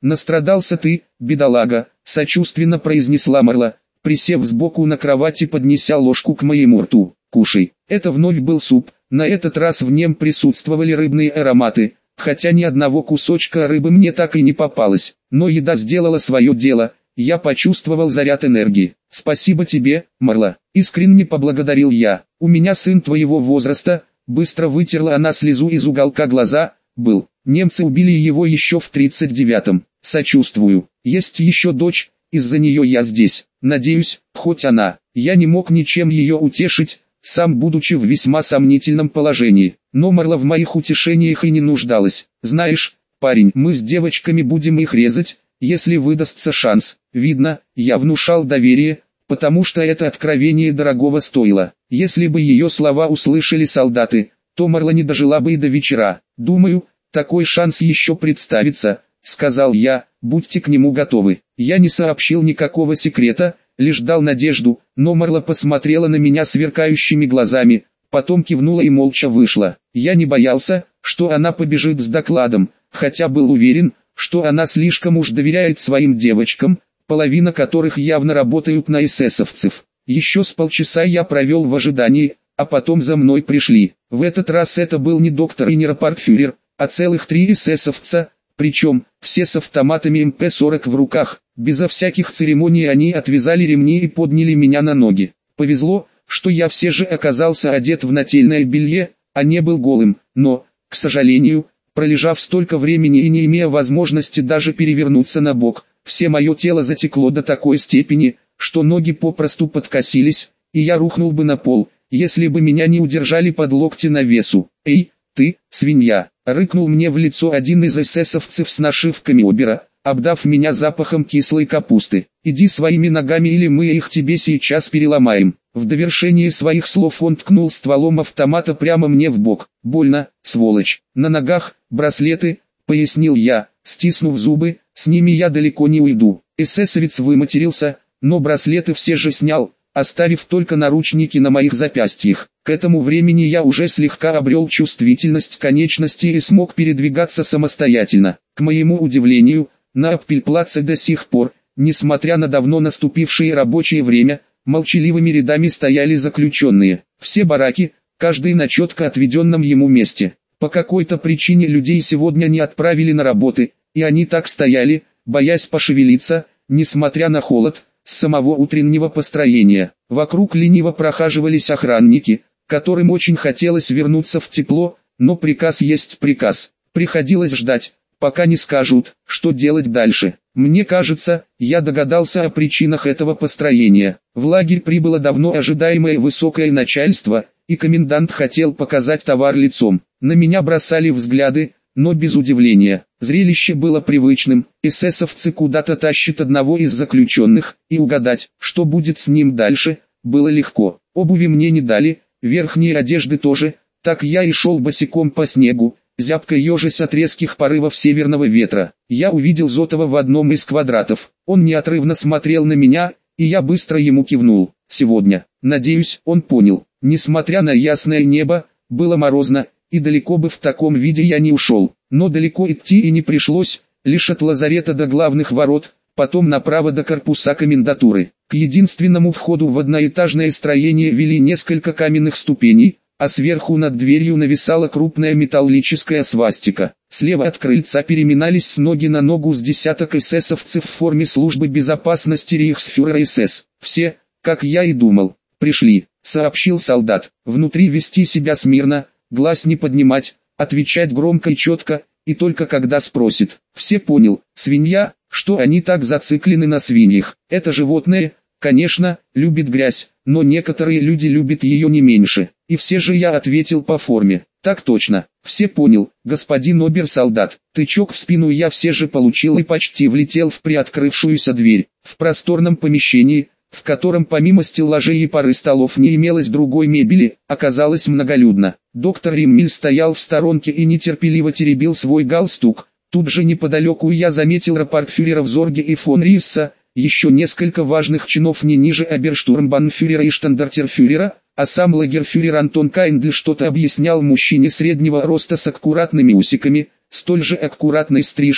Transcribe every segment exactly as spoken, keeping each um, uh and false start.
«Настрадался ты, бедолага», — сочувственно произнесла Марла, присев сбоку на кровати, поднеся ложку к моему рту. «Кушай». Это вновь был суп, на этот раз в нем присутствовали рыбные ароматы, хотя ни одного кусочка рыбы мне так и не попалось, но еда сделала свое дело, я почувствовал заряд энергии. «Спасибо тебе, Марла», — искренне поблагодарил я. «У меня сын твоего возраста», — быстро вытерла она слезу из уголка глаза, — «был. Немцы убили его еще в тридцать девятом. Сочувствую. Есть еще дочь, из-за нее я здесь. Надеюсь, хоть она». Я не мог ничем ее утешить, сам будучи в весьма сомнительном положении. Но Марла в моих утешениях и не нуждалась. «Знаешь, парень, мы с девочками будем их резать, если выдастся шанс». Видно, я внушал доверие, потому что это откровение дорогого стоило. Если бы ее слова услышали солдаты, то Марла не дожила бы и до вечера. «Думаю, такой шанс еще представится», — сказал я, — «будьте к нему готовы». Я не сообщил никакого секрета, лишь дал надежду, но Марла посмотрела на меня сверкающими глазами, потом кивнула и молча вышла. Я не боялся, что она побежит с докладом, хотя был уверен, что она слишком уж доверяет своим девочкам, половина которых явно работают на эсэсовцев. Еще с полчаса я провел в ожидании, а потом за мной пришли. В этот раз это был не доктор и не рапортфюрер, а целых три эсэсовца, причем все с автоматами эм пэ сорок в руках. Безо всяких церемоний они отвязали ремни и подняли меня на ноги. Повезло, что я все же оказался одет в нательное белье, а не был голым, но, к сожалению, пролежав столько времени и не имея возможности даже перевернуться на бок, все мое тело затекло до такой степени, что ноги попросту подкосились, и я рухнул бы на пол, если бы меня не удержали под локти на весу. «Эй, ты, свинья!» — рыкнул мне в лицо один из эсэсовцев с нашивками Обера, обдав меня запахом кислой капусты. «Иди своими ногами, или мы их тебе сейчас переломаем». В довершение своих слов он ткнул стволом автомата прямо мне в бок. «Больно, сволочь». «На ногах браслеты», — пояснил я, стиснув зубы, — «с ними я далеко не уйду». Эсэсовец выматерился, но браслеты все же снял, оставив только наручники на моих запястьях. К этому времени я уже слегка обрел чувствительность конечностей и смог передвигаться самостоятельно. К моему удивлению, на Аппельплаце до сих пор, несмотря на давно наступившее рабочее время, молчаливыми рядами стояли заключенные. Все бараки, каждый на четко отведенном ему месте. По какой-то причине людей сегодня не отправили на работы, и они так стояли, боясь пошевелиться, несмотря на холод, с самого утреннего построения. Вокруг лениво прохаживались охранники, которым очень хотелось вернуться в тепло, но приказ есть приказ. Приходилось ждать, пока не скажут, что делать дальше. Мне кажется, я догадался о причинах этого построения. В лагерь прибыло давно ожидаемое высокое начальство, и комендант хотел показать товар лицом. На меня бросали взгляды, но без удивления. Зрелище было привычным. Эсэсовцы куда-то тащат одного из заключенных, и угадать, что будет с ним дальше, было легко. Обуви мне не дали, верхней одежды тоже, так я и шел босиком по снегу, зябко ежась от резких порывов северного ветра. Я увидел Зотова в одном из квадратов. Он неотрывно смотрел на меня, и я быстро ему кивнул. Сегодня, надеюсь, он понял. Несмотря на ясное небо, было морозно, и далеко бы в таком виде я не ушел. Но далеко идти и не пришлось, лишь от лазарета до главных ворот, потом направо до корпуса комендатуры. К единственному входу в одноэтажное строение вели несколько каменных ступеней, а сверху над дверью нависала крупная металлическая свастика. Слева от крыльца переминались с ноги на ногу с десяток эсэсовцев в форме службы безопасности рейхсфюрера СС. Все, как я и думал, пришли, сообщил солдат. Внутри вести себя смирно, глаз не поднимать, отвечать громко и четко, и только когда спросит. Все понял, свинья, что они так зациклены на свиньях. Это животное, конечно, любит грязь, но некоторые люди любят ее не меньше. И все же я ответил по форме. Так точно, все понял, господин обер-солдат. Тычок в спину я все же получил и почти влетел в приоткрывшуюся дверь. В просторном помещении, в котором помимо стеллажей и пары столов не имелось другой мебели, оказалось многолюдно. Доктор Риммель стоял в сторонке и нетерпеливо теребил свой галстук. Тут же неподалеку я заметил рапортфюреров Зорге и фон Рисса, еще несколько важных чинов не ниже оберштурмбанфюрера и штандартенфюрера, а сам лагерфюрер Антон Кайндл что-то объяснял мужчине среднего роста с аккуратными усиками, столь же аккуратной стрижкой,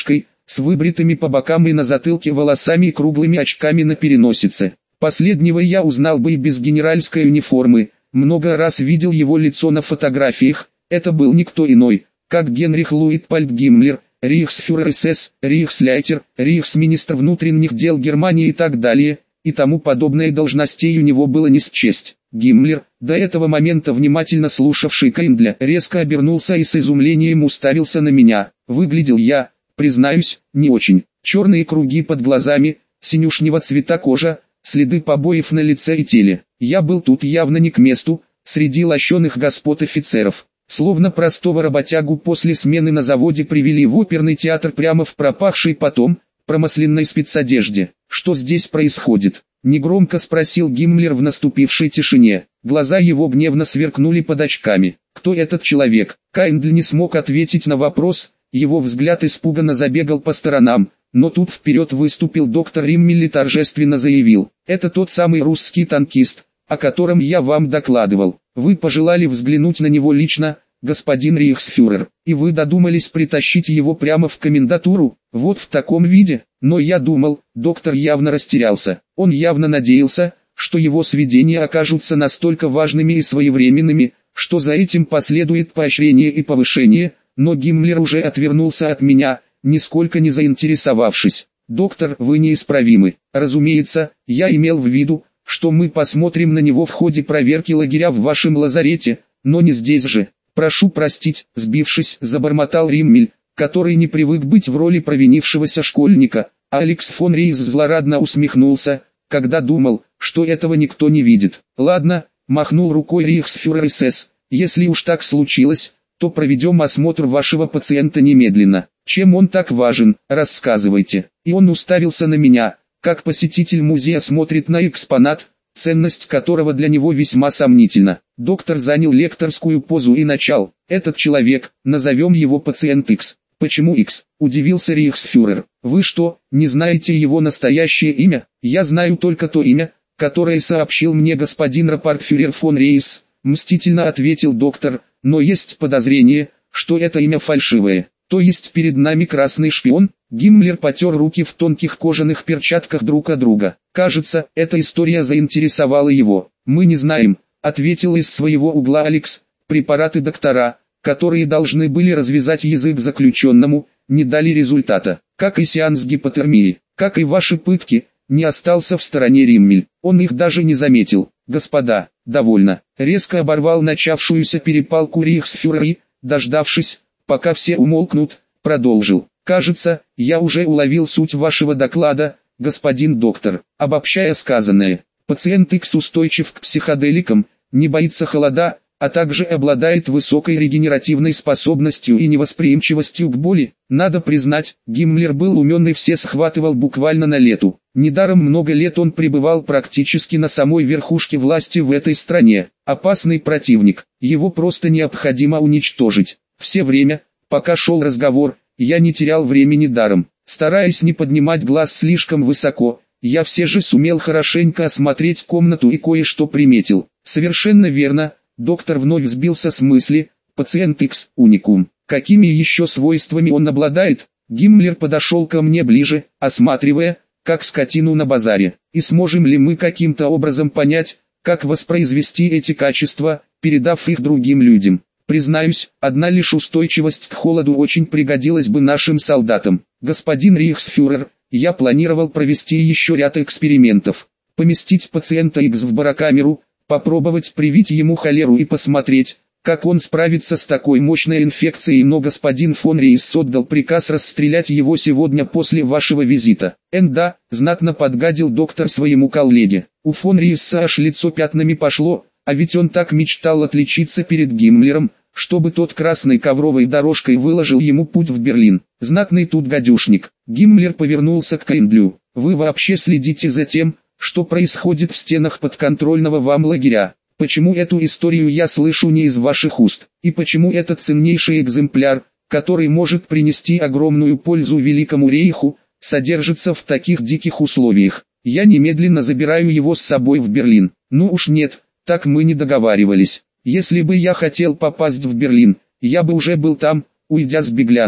с выбритыми по бокам и на затылке волосами и круглыми очками на переносице. Последнего я узнал бы и без генеральской униформы, много раз видел его лицо на фотографиях, это был никто иной, как Генрих Луитпольд Гиммлер, рейхсфюрер СС, рейхсляйтер, рейхсминистр внутренних дел Германии и так далее, и тому подобное. Должностей у него было не счесть. Гиммлер, до этого момента внимательно слушавший Кейндля, резко обернулся и с изумлением уставился на меня. Выглядел я, признаюсь, не очень. Черные круги под глазами, синюшнего цвета кожа, следы побоев на лице и теле. Я был тут явно не к месту, среди лощеных господ офицеров. Словно простого работягу после смены на заводе привели в оперный театр прямо в пропахшей потом, промасленной спецодежде. Что здесь происходит? Негромко спросил Гиммлер в наступившей тишине. Глаза его гневно сверкнули под очками. Кто этот человек? Кейндл не смог ответить на вопрос, его взгляд испуганно забегал по сторонам, но тут вперед выступил доктор Риммель и торжественно заявил: «Это тот самый русский танкист, о котором я вам докладывал. Вы пожелали взглянуть на него лично, господин рейхсфюрер, и вы додумались притащить его прямо в комендатуру, вот в таком виде». Но я думал, доктор явно растерялся, он явно надеялся, что его сведения окажутся настолько важными и своевременными, что за этим последует поощрение и повышение, но Гиммлер уже отвернулся от меня, нисколько не заинтересовавшись. «Доктор, вы неисправимы. Разумеется, я имел в виду, что мы посмотрим на него в ходе проверки лагеря в вашем лазарете, но не здесь же. Прошу простить», сбившись, забормотал Риммель, который не привык быть в роли провинившегося школьника. А Алекс фон Рейс злорадно усмехнулся, когда думал, что этого никто не видит. «Ладно», махнул рукой рейхсфюрер СС, «если уж так случилось, то проведем осмотр вашего пациента немедленно. Чем он так важен, рассказывайте». И он уставился на меня, как посетитель музея смотрит на экспонат, ценность которого для него весьма сомнительна. Доктор занял лекторскую позу и начал: «Этот человек, назовем его пациент X». «Почему X?» – удивился рейхсфюрер. «Вы что, не знаете его настоящее имя?» «Я знаю только то имя, которое сообщил мне господин рапортфюрер фон Рейс», – мстительно ответил доктор, «но есть подозрение, что это имя фальшивое». «То есть перед нами красный шпион?» Гиммлер потер руки в тонких кожаных перчатках друг от друга. Кажется, эта история заинтересовала его. «Мы не знаем», — ответил из своего угла Алекс. «Препараты доктора, которые должны были развязать язык заключенному, не дали результата. Как и сеанс гипотермии, как и ваши пытки», не остался в стороне Риммель. Он их даже не заметил. «Господа, довольно». Резко оборвал начавшуюся перепалку рейхсфюрер и, дождавшись, пока все умолкнут, продолжил: «Кажется, я уже уловил суть вашего доклада, господин доктор. Обобщая сказанное, пациент X устойчив к психоделикам, не боится холода, а также обладает высокой регенеративной способностью и невосприимчивостью к боли». Надо признать, Гиммлер был умен и все схватывал буквально на лету. Недаром много лет он пребывал практически на самой верхушке власти в этой стране. Опасный противник, его просто необходимо уничтожить. Все время, пока шел разговор, я не терял времени даром. Стараясь не поднимать глаз слишком высоко, я все же сумел хорошенько осмотреть комнату и кое-что приметил. Совершенно верно, доктор вновь сбился с мысли, пациент X – уникум. Какими еще свойствами он обладает? Гиммлер подошел ко мне ближе, осматривая, как скотину на базаре. И сможем ли мы каким-то образом понять, как воспроизвести эти качества, передав их другим людям? Признаюсь, одна лишь устойчивость к холоду очень пригодилась бы нашим солдатам. Господин рейхсфюрер, я планировал провести еще ряд экспериментов. Поместить пациента X в барокамеру, попробовать привить ему холеру и посмотреть, как он справится с такой мощной инфекцией, но господин фон Рейс отдал приказ расстрелять его сегодня после вашего визита. Энда, знатно подгадил доктор своему коллеге. У фон Рейса аж лицо пятнами пошло, а ведь он так мечтал отличиться перед Гиммлером, чтобы тот красной ковровой дорожкой выложил ему путь в Берлин. Знатный тут гадюшник. Гиммлер повернулся к Кейндлю. «Вы вообще следите за тем, что происходит в стенах подконтрольного вам лагеря? Почему эту историю я слышу не из ваших уст? И почему этот ценнейший экземпляр, который может принести огромную пользу Великому Рейху, содержится в таких диких условиях? Я немедленно забираю его с собой в Берлин». «Ну уж нет, так мы не договаривались. Если бы я хотел попасть в Берлин, я бы уже был там, уйдя с беглянками.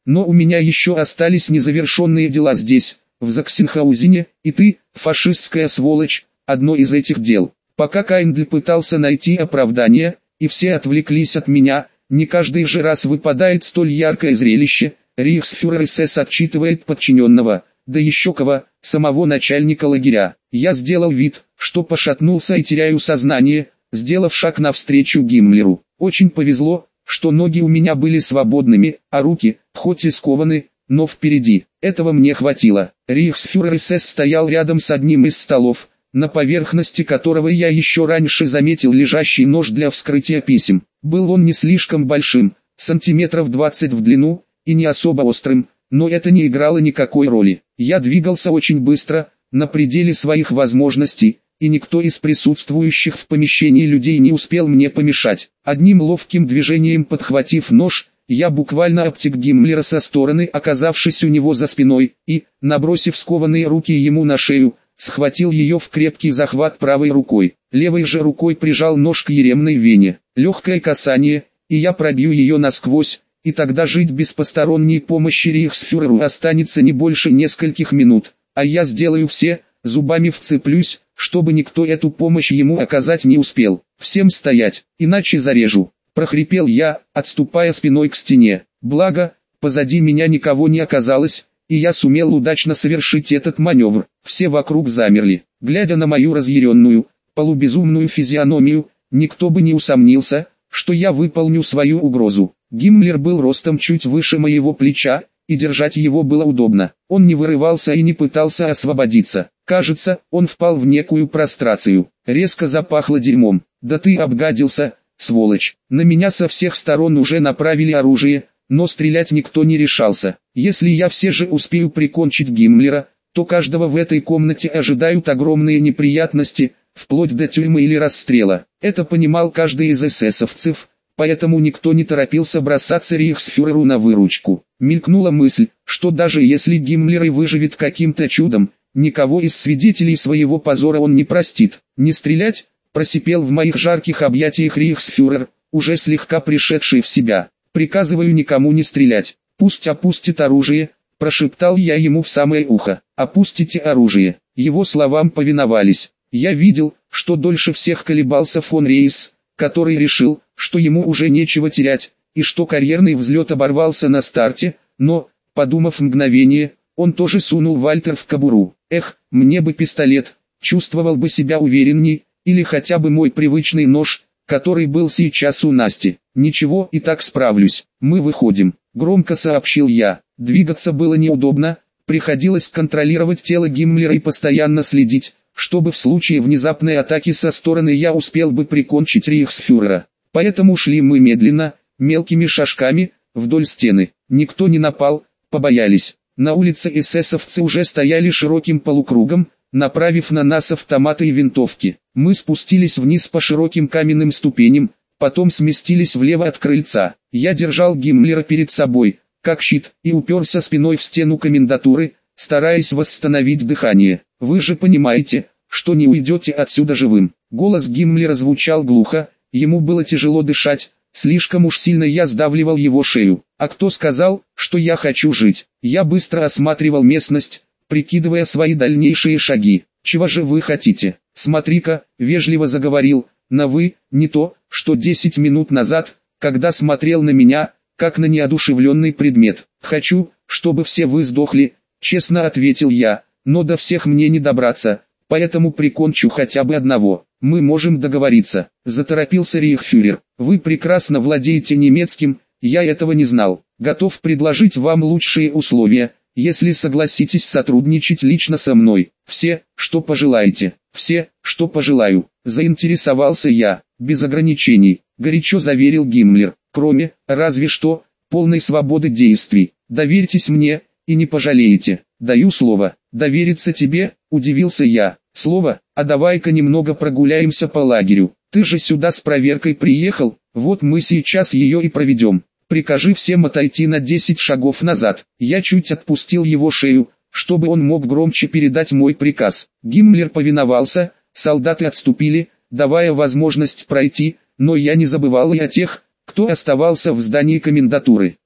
Но у меня еще остались незавершенные дела здесь, в Заксенхаузене, и ты, фашистская сволочь, одно из этих дел. Пока Кайндли пытался найти оправдание, и все отвлеклись от меня, не каждый же раз выпадает столь яркое зрелище. Рейхсфюрер СС отчитывает подчиненного, да еще кого, самого начальника лагеря. Я сделал вид, что пошатнулся и теряю сознание, сделав шаг навстречу Гиммлеру. Очень повезло, что ноги у меня были свободными, а руки, хоть и скованы, но впереди. Этого мне хватило. Рейхсфюрер СС стоял рядом с одним из столов, на поверхности которого я еще раньше заметил лежащий нож для вскрытия писем. Был он не слишком большим, сантиметров двадцать в длину, и не особо острым, но это не играло никакой роли. Я двигался очень быстро, на пределе своих возможностей, и никто из присутствующих в помещении людей не успел мне помешать. Одним ловким движением подхватив нож, я буквально обтек Гиммлера со стороны, оказавшись у него за спиной, и, набросив скованные руки ему на шею, схватил ее в крепкий захват правой рукой. Левой же рукой прижал нож к еремной вене. Легкое касание, и я пробью ее насквозь, и тогда жить без посторонней помощи рейхсфюреру останется не больше нескольких минут, а я сделаю все, зубами вцеплюсь, чтобы никто эту помощь ему оказать не успел. Всем стоять, иначе зарежу, прохрипел я, отступая спиной к стене. Благо, позади меня никого не оказалось, и я сумел удачно совершить этот маневр. Все вокруг замерли, глядя на мою разъяренную, полубезумную физиономию, никто бы не усомнился, что я выполню свою угрозу. Гиммлер был ростом чуть выше моего плеча, и держать его было удобно. Он не вырывался и не пытался освободиться. Кажется, он впал в некую прострацию. Резко запахло дерьмом. «Да ты обгадился, сволочь!» На меня со всех сторон уже направили оружие, но стрелять никто не решался. Если я все же успею прикончить Гиммлера, то каждого в этой комнате ожидают огромные неприятности, вплоть до тюрьмы или расстрела. Это понимал каждый из эсэсовцев, поэтому никто не торопился бросаться рейхсфюреру на выручку. Мелькнула мысль, что даже если Гиммлер и выживет каким-то чудом, никого из свидетелей своего позора он не простит. «Не стрелять!» – просипел в моих жарких объятиях рейхсфюрер, уже слегка пришедший в себя. «Приказываю никому не стрелять. Пусть опустит оружие», – прошептал я ему в самое ухо. «Опустите оружие». Его словам повиновались. Я видел, что дольше всех колебался фон Рейс, который решил, что ему уже нечего терять, и что карьерный взлет оборвался на старте, но, подумав мгновение, он тоже сунул Вальтер в кобуру. Эх, мне бы пистолет, чувствовал бы себя уверенней, или хотя бы мой привычный нож, который был сейчас у Насти. Ничего, и так справлюсь. Мы выходим, громко сообщил я. Двигаться было неудобно, приходилось контролировать тело Гиммлера и постоянно следить, чтобы в случае внезапной атаки со стороны я успел бы прикончить рейхсфюрера. Поэтому шли мы медленно, мелкими шажками, вдоль стены. Никто не напал, побоялись. На улице эсэсовцы уже стояли широким полукругом, направив на нас автоматы и винтовки. Мы спустились вниз по широким каменным ступеням, потом сместились влево от крыльца. Я держал Гиммлера перед собой, как щит, и уперся спиной в стену комендатуры, стараясь восстановить дыхание. «Вы же понимаете, что не уйдете отсюда живым». Голос Гиммлера звучал глухо, ему было тяжело дышать, слишком уж сильно я сдавливал его шею. «А кто сказал, что я хочу жить?» Я быстро осматривал местность, прикидывая свои дальнейшие шаги. «Чего же вы хотите? Смотри-ка», — вежливо заговорил, — «на «вы», не то, что десять минут назад, когда смотрел на меня, как на неодушевленный предмет. Хочу, чтобы все вы сдохли», — честно ответил я, — «но до всех мне не добраться, поэтому прикончу хотя бы одного. Мы можем договориться», — заторопился рейхсфюрер. «Вы прекрасно владеете немецким, я этого не знал. Готов предложить вам лучшие условия, если согласитесь сотрудничать лично со мной. Все, что пожелаете, все, что пожелаю», — заинтересовался я. «Без ограничений», — горячо заверил Гиммлер, — «кроме, разве что, полной свободы действий. Доверьтесь мне, и не пожалеете. Даю слово». «Довериться тебе?» – удивился я. «Слово? А давай-ка немного прогуляемся по лагерю. Ты же сюда с проверкой приехал, вот мы сейчас ее и проведем. Прикажи всем отойти на десять шагов назад». Я чуть отпустил его шею, чтобы он мог громче передать мой приказ. Гиммлер повиновался, солдаты отступили, давая возможность пройти, но я не забывал и о тех, кто оставался в здании комендатуры.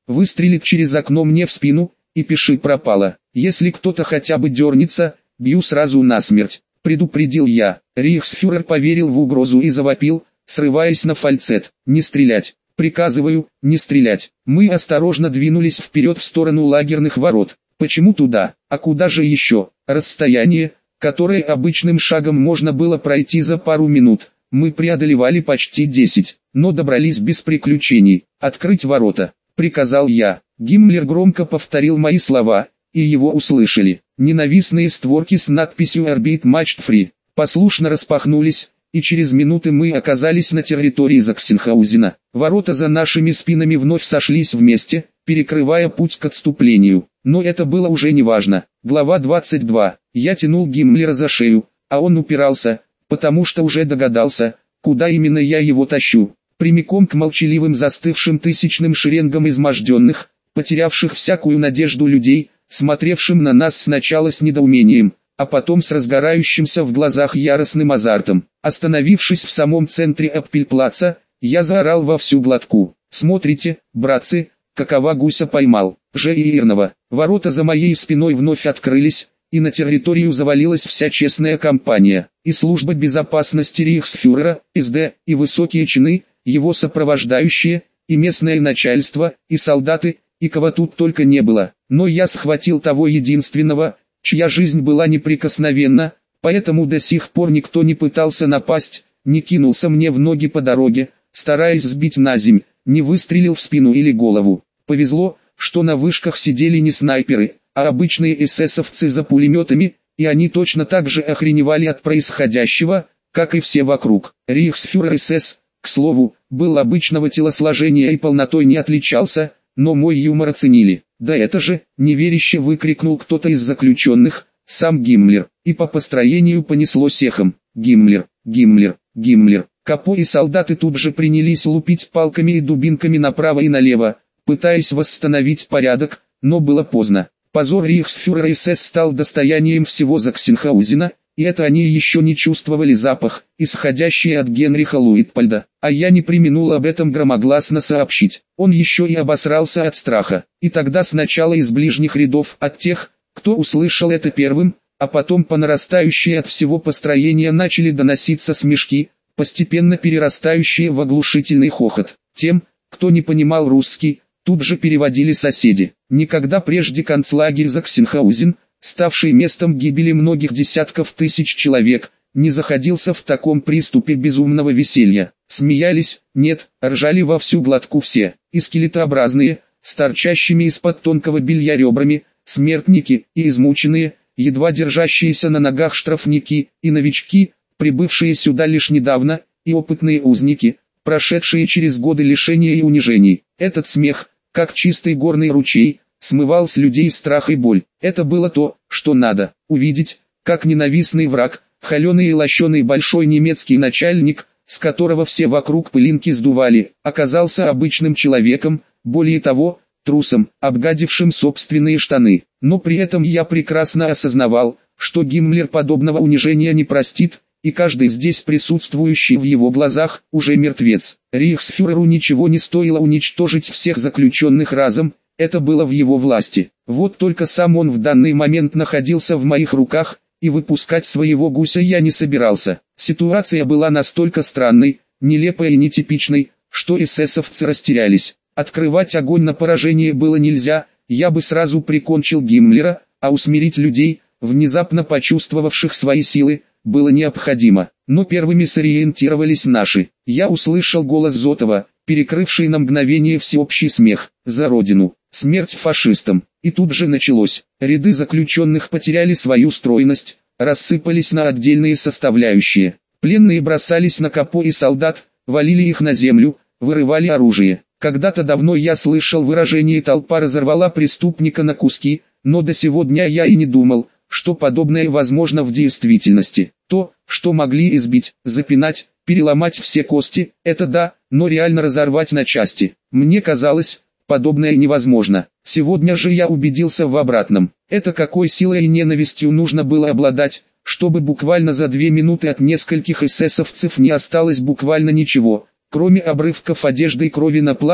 выстрелит через окно мне в спину, и пиши пропало. Если кто-то хотя бы дернется, бью сразу насмерть, предупредил я. Рейхсфюрер поверил в угрозу и завопил, срываясь на фальцет: не стрелять. Приказываю, не стрелять. Мы осторожно двинулись вперед в сторону лагерных ворот. Почему туда, а куда же еще? Расстояние, которое обычным шагом можно было пройти за пару минут, мы преодолевали почти десять, но добрались без приключений. «Открыть ворота», — приказал я. Гиммлер громко повторил мои слова, и его услышали. Ненавистные створки с надписью «Orbit Matched Free» послушно распахнулись, и через минуты мы оказались на территории Заксенхаузена. Ворота за нашими спинами вновь сошлись вместе, перекрывая путь к отступлению. Но это было уже не важно. Глава двадцать два. Я тянул Гиммлера за шею, а он упирался, потому что уже догадался, куда именно я его тащу. Прямиком к молчаливым застывшим тысячным шеренгам изможденных, потерявших всякую надежду людей, смотревшим на нас сначала с недоумением, а потом с разгорающимся в глазах яростным азартом. Остановившись в самом центре Аппельплаца, я заорал во всю глотку: «Смотрите, братцы, какова гуся поймал, Же и Ирнова!» Ворота за моей спиной вновь открылись, и на территорию завалилась вся честная компания, и служба безопасности рейхсфюрера, эс дэ, и высокие чины, его сопровождающие, и местное начальство, и солдаты, и кого тут только не было. Но я схватил того единственного, чья жизнь была неприкосновенна, поэтому до сих пор никто не пытался напасть, не кинулся мне в ноги по дороге, стараясь сбить на земь, не выстрелил в спину или голову. Повезло, что на вышках сидели не снайперы, а обычные эсэсовцы за пулеметами, и они точно так же охреневали от происходящего, как и все вокруг. Рейхсфюрер эс эс, к слову, был обычного телосложения и полнотой не отличался, но мой юмор оценили. «Да это же!» — неверяще выкрикнул кто-то из заключенных, сам Гиммлер, и по построению понеслось эхом: «Гиммлер, Гиммлер, Гиммлер!» Капо и солдаты тут же принялись лупить палками и дубинками направо и налево, пытаясь восстановить порядок, но было поздно. Позор рейхсфюрера эс эс стал достоянием всего Заксенхаузена, и это они еще не чувствовали запах, исходящий от Генриха Луитпольда, а я не преминул об этом громогласно сообщить. Он еще и обосрался от страха, и тогда сначала из ближних рядов, от тех, кто услышал это первым, а потом по нарастающей от всего построения начали доноситься смешки, постепенно перерастающие в оглушительный хохот. Тем, кто не понимал русский, тут же переводили соседи. Никогда прежде концлагерь Заксенхаузен, ставший местом гибели многих десятков тысяч человек, не заходился в таком приступе безумного веселья. Смеялись, нет, ржали во всю глотку все, и скелетообразные, с торчащими из-под тонкого белья ребрами, смертники, и измученные, едва держащиеся на ногах штрафники, и новички, прибывшие сюда лишь недавно, и опытные узники, прошедшие через годы лишения и унижений. Этот смех, как чистый горный ручей, смывал с людей страх и боль. Это было то, что надо увидеть, как ненавистный враг, холеный и лощеный большой немецкий начальник, с которого все вокруг пылинки сдували, оказался обычным человеком, более того, трусом, обгадившим собственные штаны. Но при этом я прекрасно осознавал, что Гиммлер подобного унижения не простит, и каждый здесь присутствующий в его глазах уже мертвец. Рейхсфюреру ничего не стоило уничтожить всех заключенных разом, это было в его власти. Вот только сам он в данный момент находился в моих руках, и выпускать своего гуся я не собирался. Ситуация была настолько странной, нелепой и нетипичной, что эсэсовцы растерялись. Открывать огонь на поражение было нельзя, я бы сразу прикончил Гиммлера, а усмирить людей, внезапно почувствовавших свои силы, было необходимо. Но первыми сориентировались наши. Я услышал голос Зотова, перекрывший на мгновение всеобщий смех: «За Родину! Смерть фашистам!» И тут же началось. Ряды заключенных потеряли свою стройность, рассыпались на отдельные составляющие. Пленные бросались на Капо и солдат, валили их на землю, вырывали оружие. Когда-то давно я слышал выражение «толпа разорвала преступника на куски», но до сего дня я и не думал, что подобное возможно в действительности. То, что могли избить, запинать, переломать все кости, это да, но реально разорвать на части. Мне казалось, подобное невозможно. Сегодня же я убедился в обратном. Это какой силой и ненавистью нужно было обладать, чтобы буквально за две минуты от нескольких эсэсовцев не осталось буквально ничего, кроме обрывков одежды и крови на плацу.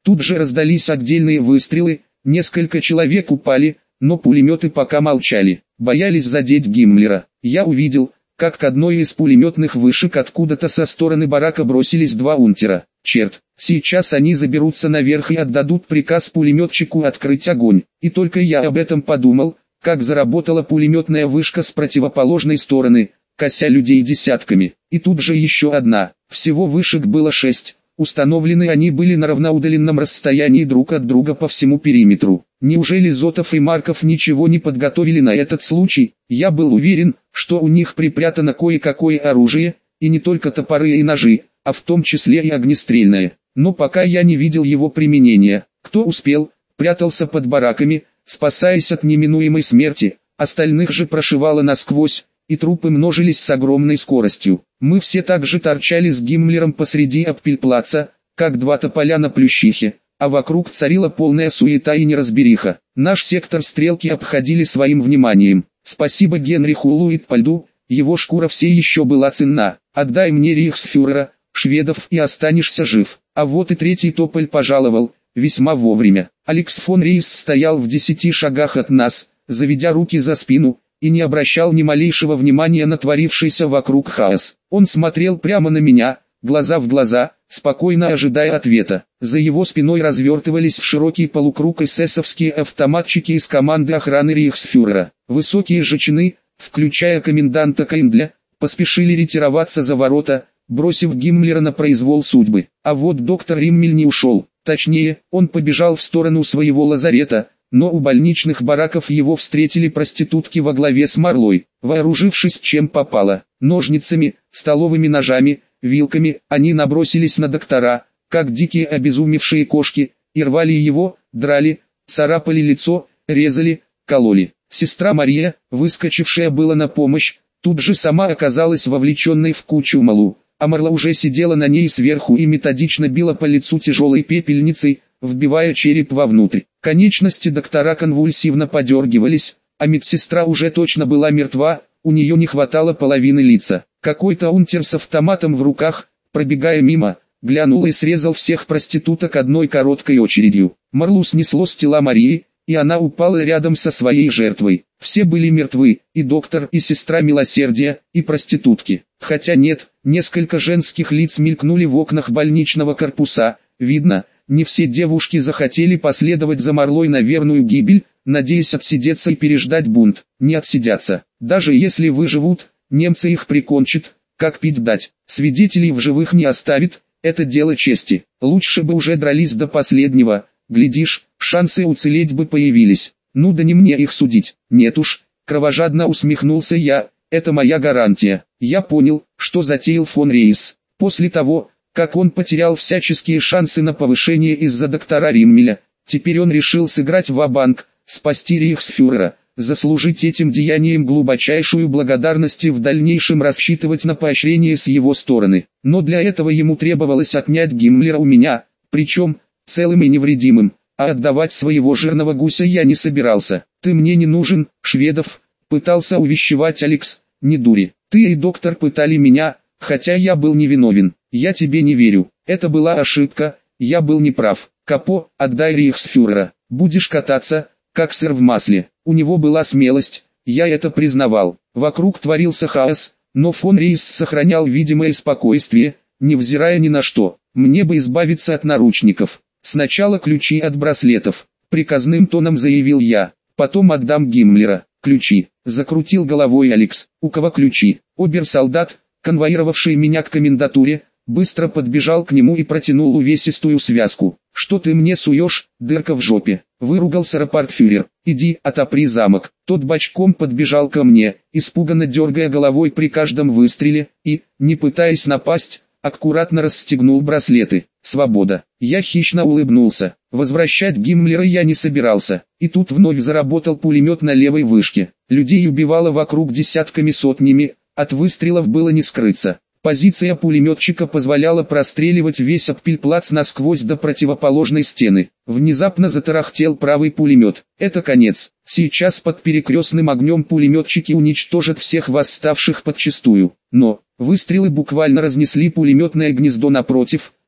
Тут же раздались отдельные выстрелы, несколько человек упали, но пулеметы пока молчали, боялись задеть Гиммлера. Я увидел, как к одной из пулеметных вышек откуда-то со стороны барака бросились два унтера. Черт, сейчас они заберутся наверх и отдадут приказ пулеметчику открыть огонь. И только я об этом подумал, как заработала пулеметная вышка с противоположной стороны, кося людей десятками. И тут же еще одна. Всего вышек было шесть. Установлены они были на равноудаленном расстоянии друг от друга по всему периметру. Неужели Зотов и Марков ничего не подготовили на этот случай? Я был уверен, что у них припрятано кое-какое оружие, и не только топоры и ножи, а в том числе и огнестрельное. Но пока я не видел его применения. Кто успел, прятался под бараками, спасаясь от неминуемой смерти, остальных же прошивало насквозь, и трупы множились с огромной скоростью. Мы все также торчали с Гиммлером посреди Аппельплаца, как два тополя на плющихе, а вокруг царила полная суета и неразбериха. Наш сектор стрелки обходили своим вниманием. Спасибо Генриху Луитпольду, его шкура все еще была ценна. Отдай мне рейхсфюрера, шведов, и останешься жив. А вот и третий тополь пожаловал, весьма вовремя. Алекс фон Рейс стоял в десяти шагах от нас, заведя руки за спину, и не обращал ни малейшего внимания на творившийся вокруг хаос. Он смотрел прямо на меня, глаза в глаза, спокойно ожидая ответа. За его спиной развертывались в широкий полукруг эсэсовские автоматчики из команды охраны рейхсфюрера. Высокие же чины, включая коменданта Кейндля, поспешили ретироваться за ворота, бросив Гиммлера на произвол судьбы. А вот доктор Риммель не ушел. Точнее, он побежал в сторону своего лазарета, но у больничных бараков его встретили проститутки во главе с Марлой. Вооружившись чем попало, ножницами, столовыми ножами, вилками, они набросились на доктора, как дикие обезумевшие кошки, и рвали его, драли, царапали лицо, резали, кололи. Сестра Мария, выскочившая была на помощь, тут же сама оказалась вовлеченной в кучу малу, а Марла уже сидела на ней сверху и методично била по лицу тяжелой пепельницей, вбивая череп вовнутрь. Конечности доктора конвульсивно подергивались, а медсестра уже точно была мертва, у нее не хватало половины лица. Какой-то унтер с автоматом в руках, пробегая мимо, глянул и срезал всех проституток одной короткой очередью. Марлу снесло с тела Марии, и она упала рядом со своей жертвой. Все были мертвы, и доктор, и сестра милосердия, и проститутки. Хотя нет, несколько женских лиц мелькнули в окнах больничного корпуса, видно, не все девушки захотели последовать за Марлой на верную гибель, надеясь отсидеться и переждать бунт. Не отсидятся. Даже если выживут, немцы их прикончат, как пить дать. Свидетелей в живых не оставит, это дело чести. Лучше бы уже дрались до последнего, глядишь, шансы уцелеть бы появились. Ну да не мне их судить. Нет уж, кровожадно усмехнулся я, это моя гарантия. Я понял, что затеял фон Рейс. После того, как он потерял всяческие шансы на повышение из-за доктора Риммеля, теперь он решил сыграть ва-банк, спасти рейхсфюрера, заслужить этим деянием глубочайшую благодарность и в дальнейшем рассчитывать на поощрение с его стороны. Но для этого ему требовалось отнять Гиммлера у меня, причем целым и невредимым, а отдавать своего жирного гуся я не собирался. «Ты мне не нужен, Шведов», — пытался увещевать Алекс, — «не дури. Ты и доктор пытали меня, хотя я был невиновен. Я тебе не верю. Это была ошибка, я был неправ. Капо, отдай рейхсфюрера. Будешь кататься, как сыр в масле». У него была смелость, я это признавал. Вокруг творился хаос, но фон Рейс сохранял видимое спокойствие, невзирая ни на что. Мне бы избавиться от наручников. Сначала ключи от браслетов, приказным тоном заявил я. Потом отдам Гиммлера. Ключи. Закрутил головой Алекс. У кого ключи? Обер-солдат, конвоировавший меня к комендатуре, быстро подбежал к нему и протянул увесистую связку. «Что ты мне суешь, дырка в жопе?» — выругался рапортфюрер. «Иди, отопри замок». Тот бочком подбежал ко мне, испуганно дергая головой при каждом выстреле, и, не пытаясь напасть, аккуратно расстегнул браслеты. Свобода. Я хищно улыбнулся. Возвращать Гиммлера я не собирался. И тут вновь заработал пулемет на левой вышке. Людей убивало вокруг десятками сотнями, от выстрелов было не скрыться. Позиция пулеметчика позволяла простреливать весь Аппельплац насквозь до противоположной стены. Внезапно затарахтел правый пулемет. Это конец. Сейчас под перекрестным огнем пулеметчики уничтожат всех восставших подчистую. Но выстрелы буквально разнесли пулеметное гнездо напротив,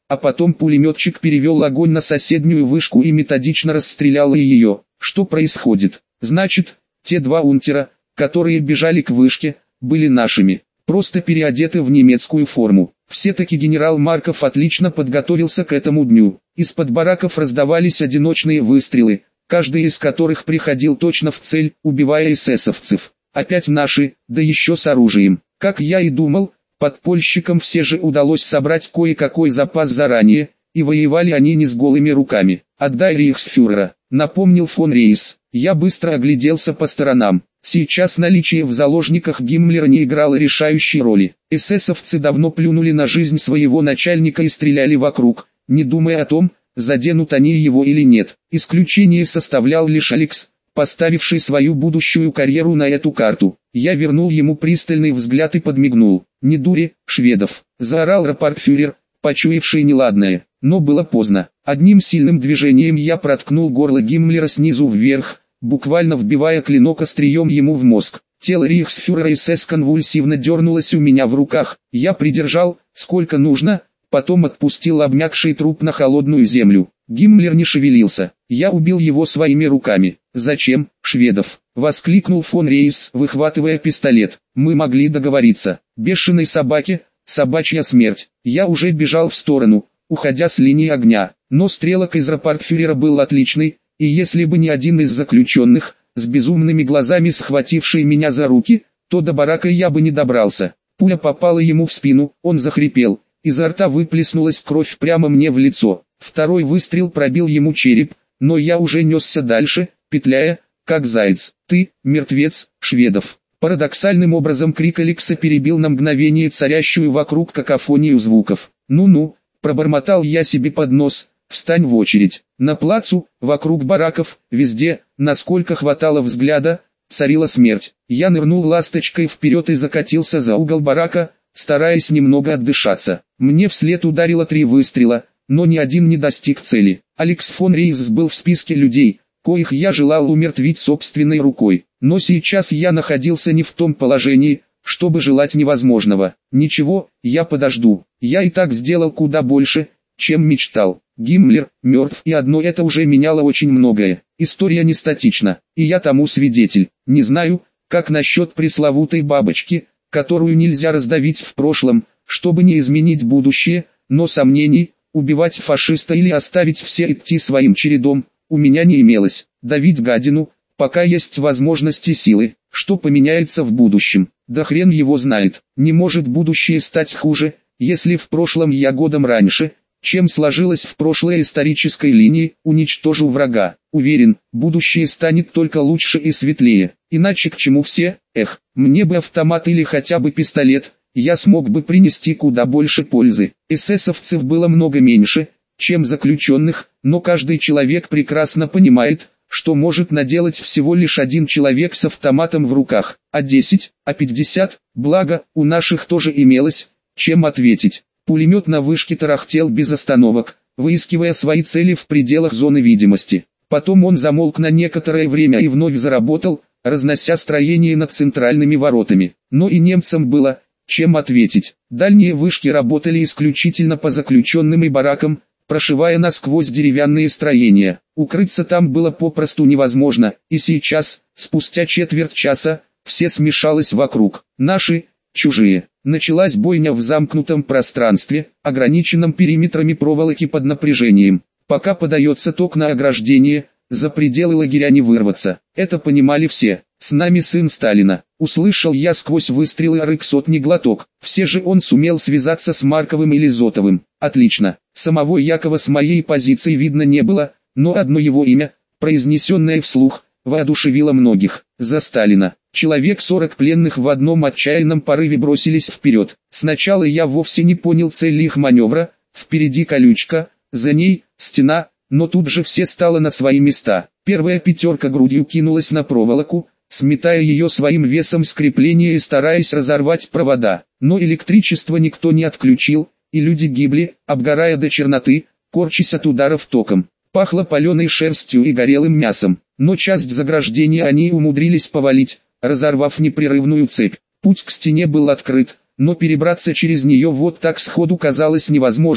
а потом пулеметчик перевел огонь на соседнюю вышку и методично расстрелял ее. Что происходит? Значит, те два унтера, которые бежали к вышке, были нашими, просто переодеты в немецкую форму. Все-таки генерал Марков отлично подготовился к этому дню. Из-под бараков раздавались одиночные выстрелы, каждый из которых приходил точно в цель, убивая эсэсовцев. Опять наши, да еще с оружием. Как я и думал, подпольщикам все же удалось собрать кое-какой запас заранее, и воевали они не с голыми руками. «Отдай рейхсфюрера», — напомнил фон Рейс. Я быстро огляделся по сторонам. Сейчас наличие в заложниках Гиммлера не играло решающей роли. Эсэсовцы давно плюнули на жизнь своего начальника и стреляли вокруг, не думая о том, заденут они его или нет. Исключение составлял лишь Алекс, поставивший свою будущую карьеру на эту карту. Я вернул ему пристальный взгляд и подмигнул. «Не дури, шведов!» — заорал рапортфюрер, почуявший неладное. Но было поздно. Одним сильным движением я проткнул горло Гиммлера снизу вверх, буквально вбивая клинок острием ему в мозг. Тело рейхсфюрера СС конвульсивно дернулось у меня в руках. Я придержал, сколько нужно, потом отпустил обмякший труп на холодную землю. Гиммлер не шевелился. Я убил его своими руками. «Зачем, шведов?» — воскликнул фон Рейс, выхватывая пистолет. «Мы могли договориться. Бешеной собаке, собачья смерть». Я уже бежал в сторону, уходя с линии огня. Но стрелок из рапортфюрера был отличный, и если бы не один из заключенных, с безумными глазами схвативший меня за руки, то до барака я бы не добрался. Пуля попала ему в спину, он захрипел, изо рта выплеснулась кровь прямо мне в лицо. Второй выстрел пробил ему череп, но я уже несся дальше, петляя, как заяц. «Ты, мертвец, шведов!» Парадоксальным образом крик Алекса перебил на мгновение царящую вокруг какофонию звуков. «Ну-ну», — пробормотал я себе под нос, — «встань в очередь». На плацу, вокруг бараков, везде, насколько хватало взгляда, царила смерть. Я нырнул ласточкой вперед и закатился за угол барака, стараясь немного отдышаться. Мне вслед ударило три выстрела, но ни один не достиг цели. Алекс фон Рейс был в списке людей, коих я желал умертвить собственной рукой. Но сейчас я находился не в том положении, чтобы желать невозможного. Ничего, я подожду. Я и так сделал куда больше, чем мечтал. Гиммлер мертв, и одно это уже меняло очень многое. История не статична, и я тому свидетель. Не знаю, как насчет пресловутой бабочки, которую нельзя раздавить в прошлом, чтобы не изменить будущее, но сомнений, убивать фашиста или оставить все идти своим чередом, у меня не имелось. Давить гадину, пока есть возможности силы. Что поменяется в будущем? Да хрен его знает. Не может будущее стать хуже, если в прошлом я годом раньше, чем сложилось в прошлой исторической линии, уничтожу врага. Уверен, будущее станет только лучше и светлее. Иначе к чему все? Эх, мне бы автомат или хотя бы пистолет, я смог бы принести куда больше пользы. Эсэсовцев было много меньше, чем заключенных, но каждый человек прекрасно понимает, что может наделать всего лишь один человек с автоматом в руках, а десять, а пятьдесят, благо, у наших тоже имелось, чем ответить. Пулемет на вышке тарахтел без остановок, выискивая свои цели в пределах зоны видимости. Потом он замолк на некоторое время и вновь заработал, разнося строение над центральными воротами. Но и немцам было, чем ответить. Дальние вышки работали исключительно по заключенным и баракам, прошивая насквозь деревянные строения. Укрыться там было попросту невозможно, и сейчас, спустя четверть часа, все смешалось вокруг. Наши, чужие. Началась бойня в замкнутом пространстве, ограниченном периметрами проволоки под напряжением. Пока подается ток на ограждение, за пределы лагеря не вырваться. Это понимали все. «С нами сын Сталина», — услышал я сквозь выстрелы рык сотни глоток. Все же он сумел связаться с Марковым или Зотовым. Отлично. Самого Якова с моей позиции видно не было, но одно его имя, произнесенное вслух, воодушевило многих. За Сталина. Человек сорок пленных в одном отчаянном порыве бросились вперед. Сначала я вовсе не понял цель их маневра, впереди колючка, за ней стена, но тут же все стало на свои места. Первая пятерка грудью кинулась на проволоку, сметая ее своим весом с крепления и стараясь разорвать провода. Но электричество никто не отключил, и люди гибли, обгорая до черноты, корчась от ударов током. Пахло паленой шерстью и горелым мясом, но часть заграждения они умудрились повалить, разорвав непрерывную цепь. Путь к стене был открыт, но перебраться через нее вот так сходу казалось невозможным,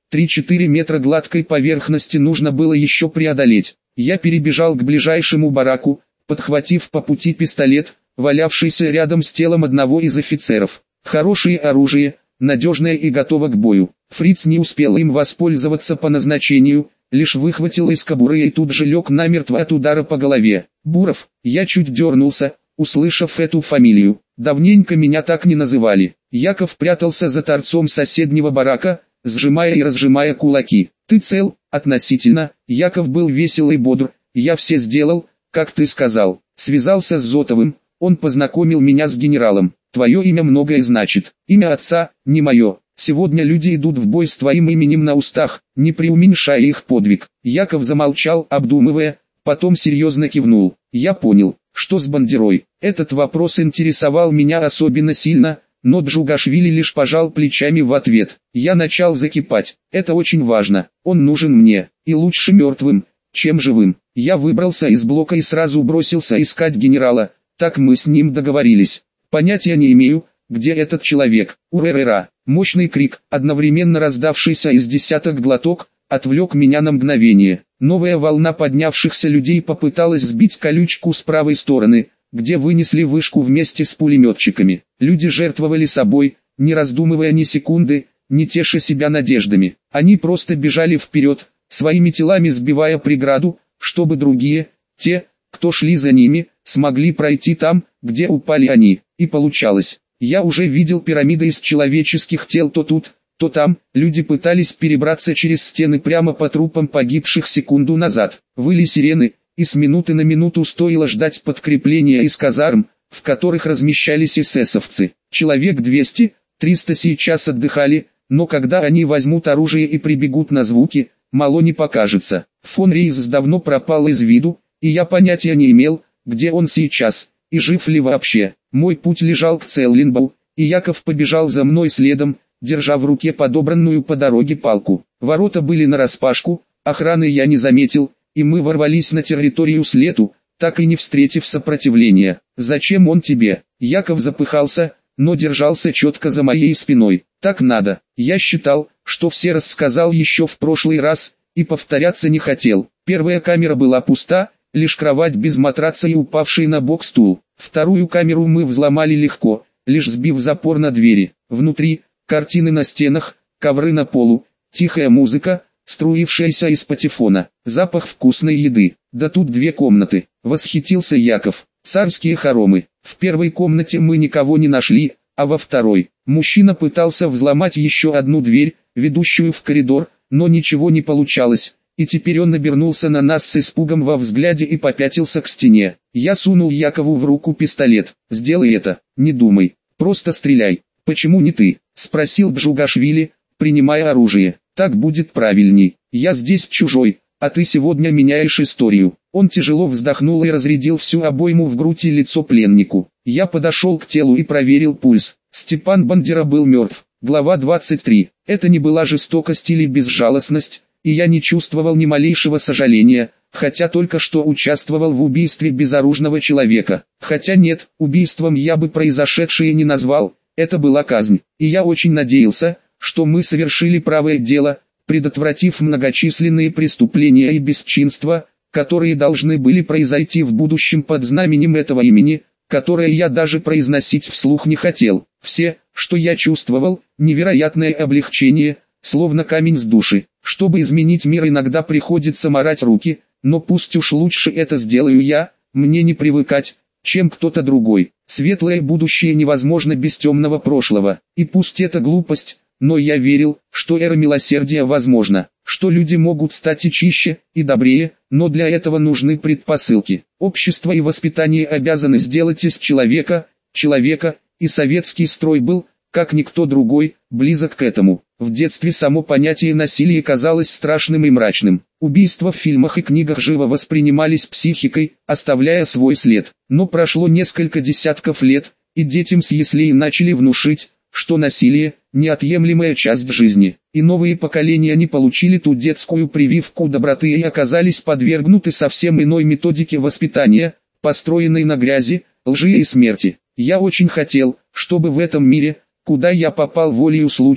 три-четыре метра гладкой поверхности нужно было еще преодолеть. Я перебежал к ближайшему бараку, подхватив по пути пистолет, валявшийся рядом с телом одного из офицеров. Хорошее оружие, надежное и готово к бою. Фриц не успел им воспользоваться по назначению, лишь выхватил из кобуры и тут же лег намертво от удара по голове. Буров, я чуть дернулся, услышав эту фамилию. Давненько меня так не называли. Яков прятался за торцом соседнего барака, сжимая и разжимая кулаки. «Ты цел?» «Относительно». Яков был весел и бодр. «Я все сделал, как ты сказал». Связался с Зотовым, он познакомил меня с генералом. «Твое имя многое значит. Имя отца, не мое. Сегодня люди идут в бой с твоим именем на устах, не преуменьшая их подвиг». Яков замолчал, обдумывая, потом серьезно кивнул. «Я понял, что с бандерой». Этот вопрос интересовал меня особенно сильно, но Джугашвили лишь пожал плечами в ответ. Я начал закипать. Это очень важно. Он нужен мне, и лучше мертвым, чем живым. Я выбрался из блока и сразу бросился искать генерала. Так мы с ним договорились. Понятия не имею, где этот человек. Ура-ра-ра. Мощный крик, одновременно раздавшийся из десяток глоток, отвлек меня на мгновение. Новая волна поднявшихся людей попыталась сбить колючку с правой стороны, где вынесли вышку вместе с пулеметчиками. Люди жертвовали собой, не раздумывая ни секунды, не теша себя надеждами. Они просто бежали вперед, своими телами сбивая преграду, чтобы другие, те, кто шли за ними, смогли пройти там, где упали они. И получалось. Я уже видел пирамиды из человеческих тел то тут, то там. Люди пытались перебраться через стены прямо по трупам погибших секунду назад. Выли сирены, и с минуты на минуту стоило ждать подкрепления из казарм, в которых размещались эсэсовцы. Человек двести-триста сейчас отдыхали, но когда они возьмут оружие и прибегут на звуки, мало не покажется. Фон Рейс давно пропал из виду, и я понятия не имел, где он сейчас, и жив ли вообще. Мой путь лежал к Целлинбау, и Яков побежал за мной следом, держа в руке подобранную по дороге палку. Ворота были нараспашку, охраны я не заметил, и мы ворвались на территорию Слету, так и не встретив сопротивления. «Зачем он тебе?» Яков запыхался, но держался четко за моей спиной. «Так надо». Я считал, что все рассказал еще в прошлый раз, и повторяться не хотел. Первая камера была пуста, лишь кровать без матраца и упавший на бок стул. Вторую камеру мы взломали легко, лишь сбив запор на двери. Внутри, картины на стенах, ковры на полу, тихая музыка, струившаяся из патефона, запах вкусной еды. Да тут две комнаты, восхитился Яков. Царские хоромы. В первой комнате мы никого не нашли, а во второй. Мужчина пытался взломать еще одну дверь, ведущую в коридор, но ничего не получалось. И теперь он обернулся на нас с испугом во взгляде и попятился к стене. Я сунул Якову в руку пистолет. «Сделай это, не думай, просто стреляй». «Почему не ты?» – спросил Джугашвили, принимая оружие. «Так будет правильней. Я здесь чужой, а ты сегодня меняешь историю». Он тяжело вздохнул и разрядил всю обойму в грудь и лицо пленнику. Я подошел к телу и проверил пульс. Степан Бандера был мертв. Глава двадцать три. Это не была жестокость или безжалостность, и я не чувствовал ни малейшего сожаления, хотя только что участвовал в убийстве безоружного человека. Хотя нет, убийством я бы произошедшее не назвал, это была казнь. И я очень надеялся, что мы совершили правое дело, предотвратив многочисленные преступления и бесчинства, которые должны были произойти в будущем под знаменем этого имени, которое я даже произносить вслух не хотел. Все, что я чувствовал, невероятное облегчение, словно камень с души. Чтобы изменить мир, иногда приходится марать руки, но пусть уж лучше это сделаю я, мне не привыкать, чем кто-то другой. Светлое будущее невозможно без темного прошлого, и пусть это глупость, но я верил, что эра милосердия возможна, что люди могут стать и чище, и добрее, но для этого нужны предпосылки. Общество и воспитание обязаны сделать из человека, человека, и советский строй был, как никто другой, близок к этому. В детстве само понятие насилия казалось страшным и мрачным. Убийства в фильмах и книгах живо воспринимались психикой, оставляя свой след. Но прошло несколько десятков лет, и детям с яслей начали внушить, что насилие – неотъемлемая часть жизни. И новые поколения не получили ту детскую прививку доброты и оказались подвергнуты совсем иной методике воспитания, построенной на грязи, лжи и смерти. Я очень хотел, чтобы в этом мире, куда я попал волею случая,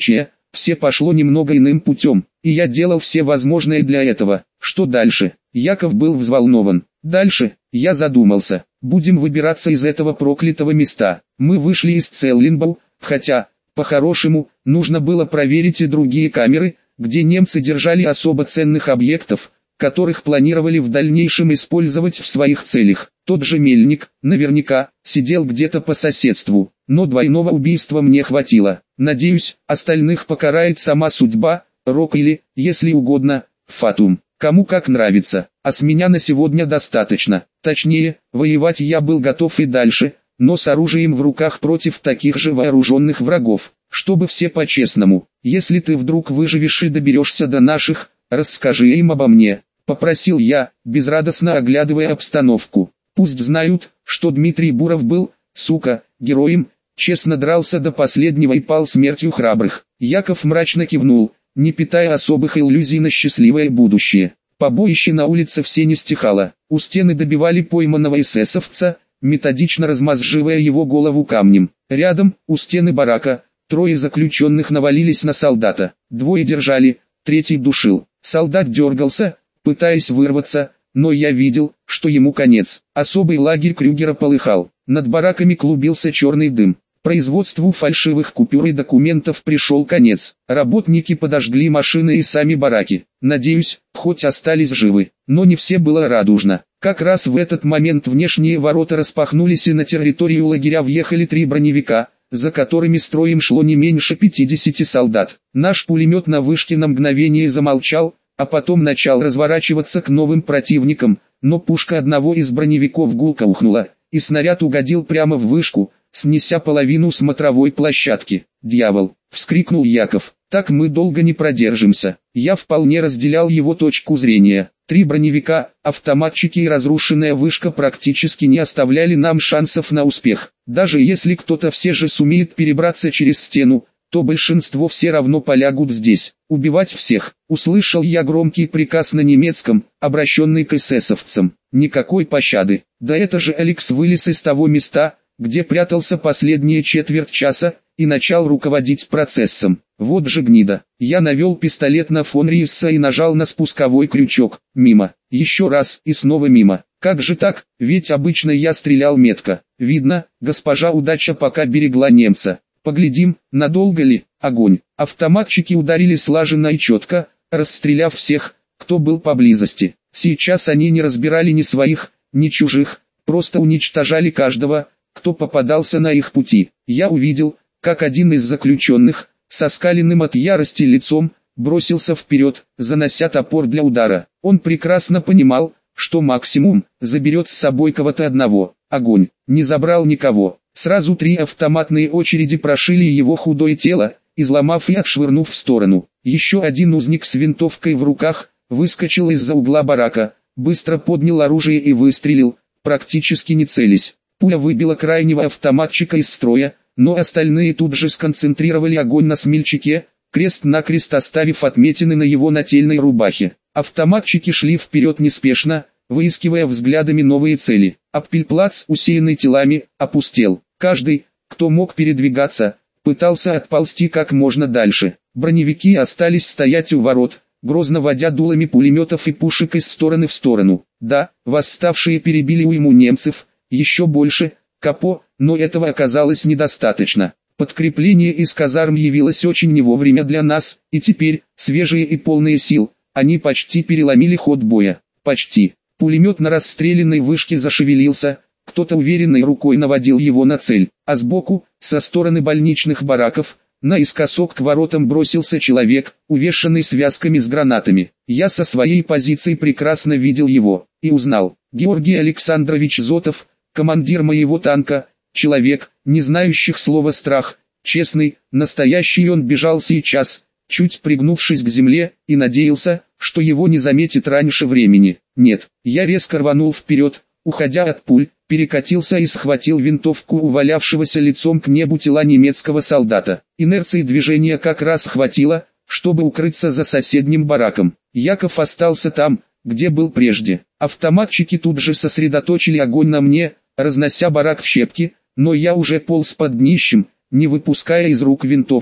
все пошло немного иным путем, и я делал все возможное для этого. Что дальше? Яков был взволнован. Дальше, я задумался, будем выбираться из этого проклятого места. Мы вышли из Целлинбау, хотя, по-хорошему, нужно было проверить и другие камеры, где немцы держали особо ценных объектов, которых планировали в дальнейшем использовать в своих целях. Тот же Мельник, наверняка, сидел где-то по соседству, но двойного убийства мне хватило. Надеюсь, остальных покарает сама судьба, Рок или, если угодно, Фатум. Кому как нравится, а с меня на сегодня достаточно. Точнее, воевать я был готов и дальше, но с оружием в руках против таких же вооруженных врагов. Чтобы все по-честному, если ты вдруг выживешь и доберешься до наших, расскажи им обо мне, попросил я, безрадостно оглядывая обстановку. Пусть знают, что Дмитрий Буров был, сука, героем, честно дрался до последнего и пал смертью храбрых. Яков мрачно кивнул, не питая особых иллюзий на счастливое будущее. Побоище на улице все не стихало. У стены добивали пойманного эсэсовца, методично размозживая его голову камнем. Рядом, у стены барака, трое заключенных навалились на солдата. Двое держали, третий душил. Солдат дергался, пытаясь вырваться, но я видел, что ему конец. Особый лагерь Крюгера полыхал. Над бараками клубился черный дым. Производству фальшивых купюр и документов пришел конец. Работники подожгли машины и сами бараки. Надеюсь, хоть остались живы. Но не все было радужно. Как раз в этот момент внешние ворота распахнулись, и на территорию лагеря въехали три броневика, за которыми строем шло не меньше пятидесяти солдат. Наш пулемет на вышке на мгновение замолчал, а потом начал разворачиваться к новым противникам, но пушка одного из броневиков гулко ухнула, и снаряд угодил прямо в вышку, снеся половину смотровой площадки. «Дьявол!» — вскрикнул Яков. «Так мы долго не продержимся». Я вполне разделял его точку зрения. Три броневика, автоматчики и разрушенная вышка практически не оставляли нам шансов на успех. Даже если кто-то все же сумеет перебраться через стену, то большинство все равно полягут здесь. «Убивать всех!» — услышал я громкий приказ на немецком, обращенный к эсэсовцам. Никакой пощады. Да это же Алекс вылез из того места, где прятался последние четверть часа, и начал руководить процессом. Вот же гнида. Я навел пистолет на фон Риесса и нажал на спусковой крючок. Мимо. Еще раз и снова мимо. Как же так, ведь обычно я стрелял метко. Видно, госпожа удача пока берегла немца. Поглядим, надолго ли. Огонь. Автоматчики ударили слаженно и четко, расстреляв всех, кто был поблизости. Сейчас они не разбирали ни своих, ни чужих, просто уничтожали каждого, кто попадался на их пути. Я увидел, как один из заключенных, со скаленным от ярости лицом, бросился вперед, занося топор для удара. Он прекрасно понимал, что максимум заберет с собой кого-то одного. Огонь. Не забрал никого. Сразу три автоматные очереди прошили его худое тело, изломав и отшвырнув в сторону. Еще один узник с винтовкой в руках выскочил из-за угла барака, быстро поднял оружие и выстрелил, практически не целясь. Пуля выбила крайнего автоматчика из строя, но остальные тут же сконцентрировали огонь на смельчаке, крест-накрест оставив отметины на его нательной рубахе. Автоматчики шли вперед неспешно, выискивая взглядами новые цели. Аппельплац, усеянный телами, опустел. Каждый, кто мог передвигаться, пытался отползти как можно дальше. Броневики остались стоять у ворот, грозно водя дулами пулеметов и пушек из стороны в сторону. Да, восставшие перебили уйму немцев, еще больше, капо, но этого оказалось недостаточно. Подкрепление из казарм явилось очень не вовремя для нас, и теперь, свежие и полные сил, они почти переломили ход боя. Почти. Пулемет на расстрелянной вышке зашевелился, кто-то уверенной рукой наводил его на цель, а сбоку, со стороны больничных бараков, наискосок к воротам бросился человек, увешанный связками с гранатами. Я со своей позиции прекрасно видел его, и узнал. Георгий Александрович Зотов, командир моего танка, человек, не знающих слова страх, честный, настоящий. Он бежал сейчас, чуть пригнувшись к земле, и надеялся, что его не заметит раньше времени. Нет, я резко рванул вперед, уходя от пуль, перекатился и схватил винтовку у валявшегося лицом к небу тела немецкого солдата. Инерции движения как раз хватило, чтобы укрыться за соседним бараком. Яков остался там, где был прежде. Автоматчики тут же сосредоточили огонь на мне, разнося барак в щепки, но я уже полз под днищем, не выпуская из рук винтовку.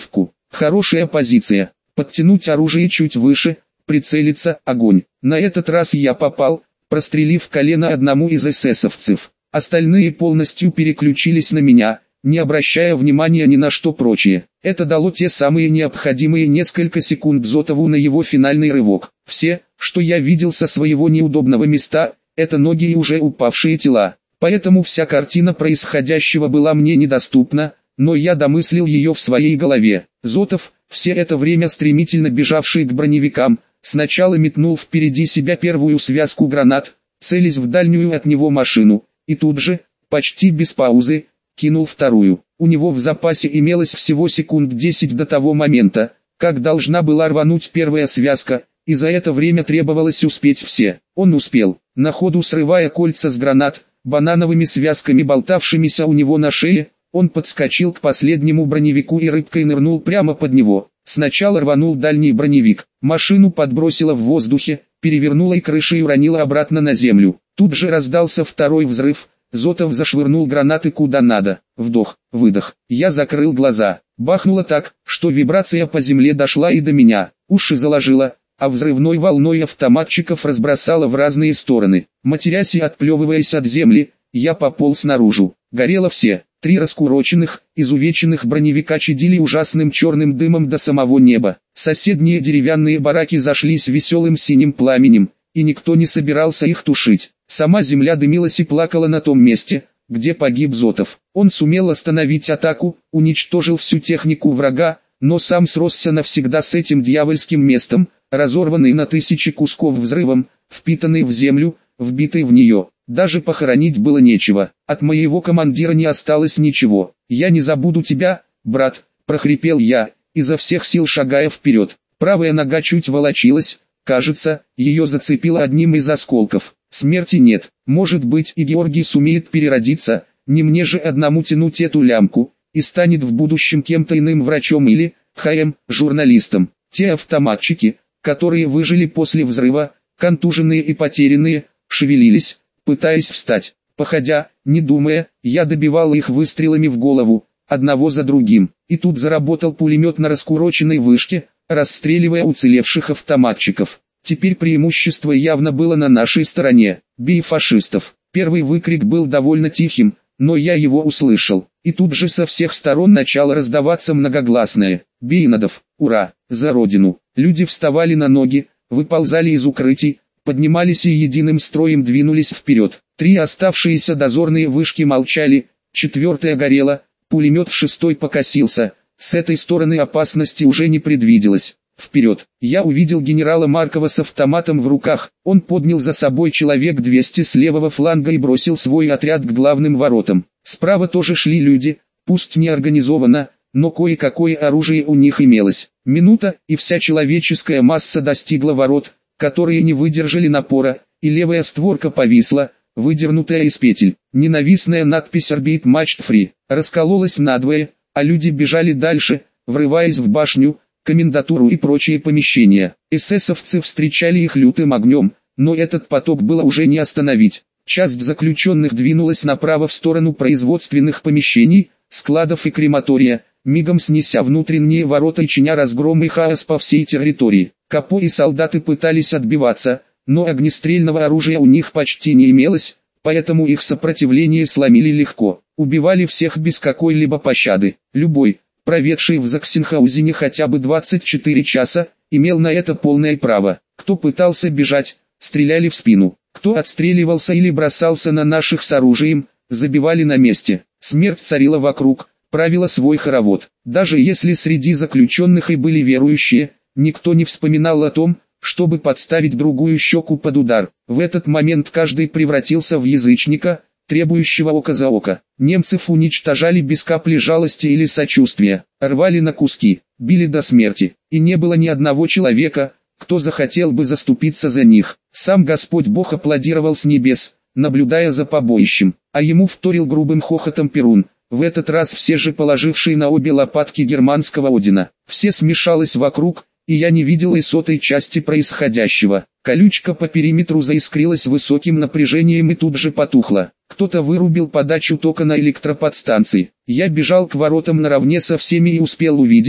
Хорошая позиция. Подтянуть оружие чуть выше, прицелиться, огонь. На этот раз я попал, прострелив колено одному из эсэсовцев. Остальные полностью переключились на меня, не обращая внимания ни на что прочее. Это дало те самые необходимые несколько секунд Зотову на его финальный рывок. Все, что я видел со своего неудобного места, это ноги и уже упавшие тела. Поэтому вся картина происходящего была мне недоступна, но я домыслил ее в своей голове. Зотов, все это время стремительно бежавший к броневикам, сначала метнул впереди себя первую связку гранат, целясь в дальнюю от него машину, и тут же, почти без паузы, кинул вторую. У него в запасе имелось всего секунд десять до того момента, как должна была рвануть первая связка, и за это время требовалось успеть все. Он успел, на ходу срывая кольца с гранат, банановыми связками болтавшимися у него на шее, он подскочил к последнему броневику и рыбкой нырнул прямо под него. Сначала рванул дальний броневик, машину подбросило в воздухе, перевернуло и крышей уронило обратно на землю. Тут же раздался второй взрыв, Зотов зашвырнул гранаты куда надо. Вдох, выдох, я закрыл глаза. Бахнуло так, что вибрация по земле дошла и до меня, уши заложило, а взрывной волной автоматчиков разбросало в разные стороны. Матерясь и отплевываясь от земли, я пополз наружу. Горело все. Три раскуроченных, изувеченных броневика чадили ужасным черным дымом до самого неба. Соседние деревянные бараки зашлись веселым синим пламенем, и никто не собирался их тушить. Сама земля дымилась и плакала на том месте, где погиб Зотов. Он сумел остановить атаку, уничтожил всю технику врага, но сам сросся навсегда с этим дьявольским местом, разорванный на тысячи кусков взрывом, впитанный в землю, вбитый в нее. Даже похоронить было нечего. От моего командира не осталось ничего. «Я не забуду тебя, брат», — прохрипел я, изо всех сил шагая вперед. Правая нога чуть волочилась, кажется, ее зацепило одним из осколков. Смерти нет. Может быть, и Георгий сумеет переродиться, не мне же одному тянуть эту лямку, и станет в будущем кем-то иным, врачом или, ХМ, журналистом. Те автоматчики, которые выжили после взрыва, контуженные и потерянные, шевелились, пытаясь встать. Походя, не думая, я добивал их выстрелами в голову, одного за другим. И тут заработал пулемет на раскуроченной вышке, расстреливая уцелевших автоматчиков. Теперь преимущество явно было на нашей стороне. «Бей фашистов!» Первый выкрик был довольно тихим, но я его услышал. И тут же со всех сторон начало раздаваться многогласное: «Бей надов! Ура! За Родину!» Люди вставали на ноги, выползали из укрытий, поднимались и единым строем двинулись вперед. Три оставшиеся дозорные вышки молчали, четвертая горела, пулемет в шестой покосился. С этой стороны опасности уже не предвиделось. Вперед! Я увидел генерала Маркова с автоматом в руках. Он поднял за собой человек двести с левого фланга и бросил свой отряд к главным воротам. Справа тоже шли люди, пусть не организованно, но кое-какое оружие у них имелось. Минута, и вся человеческая масса достигла ворот, которые не выдержали напора, и левая створка повисла, выдернутая из петель. Ненавистная надпись «Орбит Матч Фри» раскололась надвое, а люди бежали дальше, врываясь в башню, комендатуру и прочие помещения. Эсэсовцы встречали их лютым огнем, но этот поток было уже не остановить. Часть заключенных двинулась направо в сторону производственных помещений, складов и крематория, мигом снеся внутренние ворота и чиня разгром и хаос по всей территории. Капо и солдаты пытались отбиваться, но огнестрельного оружия у них почти не имелось, поэтому их сопротивление сломили легко. Убивали всех без какой-либо пощады. Любой, проведший в Заксенхаузене хотя бы двадцать четыре часа, имел на это полное право. Кто пытался бежать, стреляли в спину. Кто отстреливался или бросался на наших с оружием, забивали на месте. Смерть царила вокруг, правила свой хоровод. Даже если среди заключенных и были верующие, никто не вспоминал о том, чтобы подставить другую щеку под удар. В этот момент каждый превратился в язычника, требующего око за око. Немцев уничтожали без капли жалости или сочувствия, рвали на куски, били до смерти, и не было ни одного человека, кто захотел бы заступиться за них. Сам Господь Бог аплодировал с небес, наблюдая за побоищем, а ему вторил грубым хохотом Перун, в этот раз все же положивший на обе лопатки германского Одина. Все смешалось вокруг, и я не видел и сотой части происходящего. Колючка по периметру заискрилась высоким напряжением и тут же потухла. Кто-то вырубил подачу тока на электроподстанции. Я бежал к воротам наравне со всеми и успел увидеть,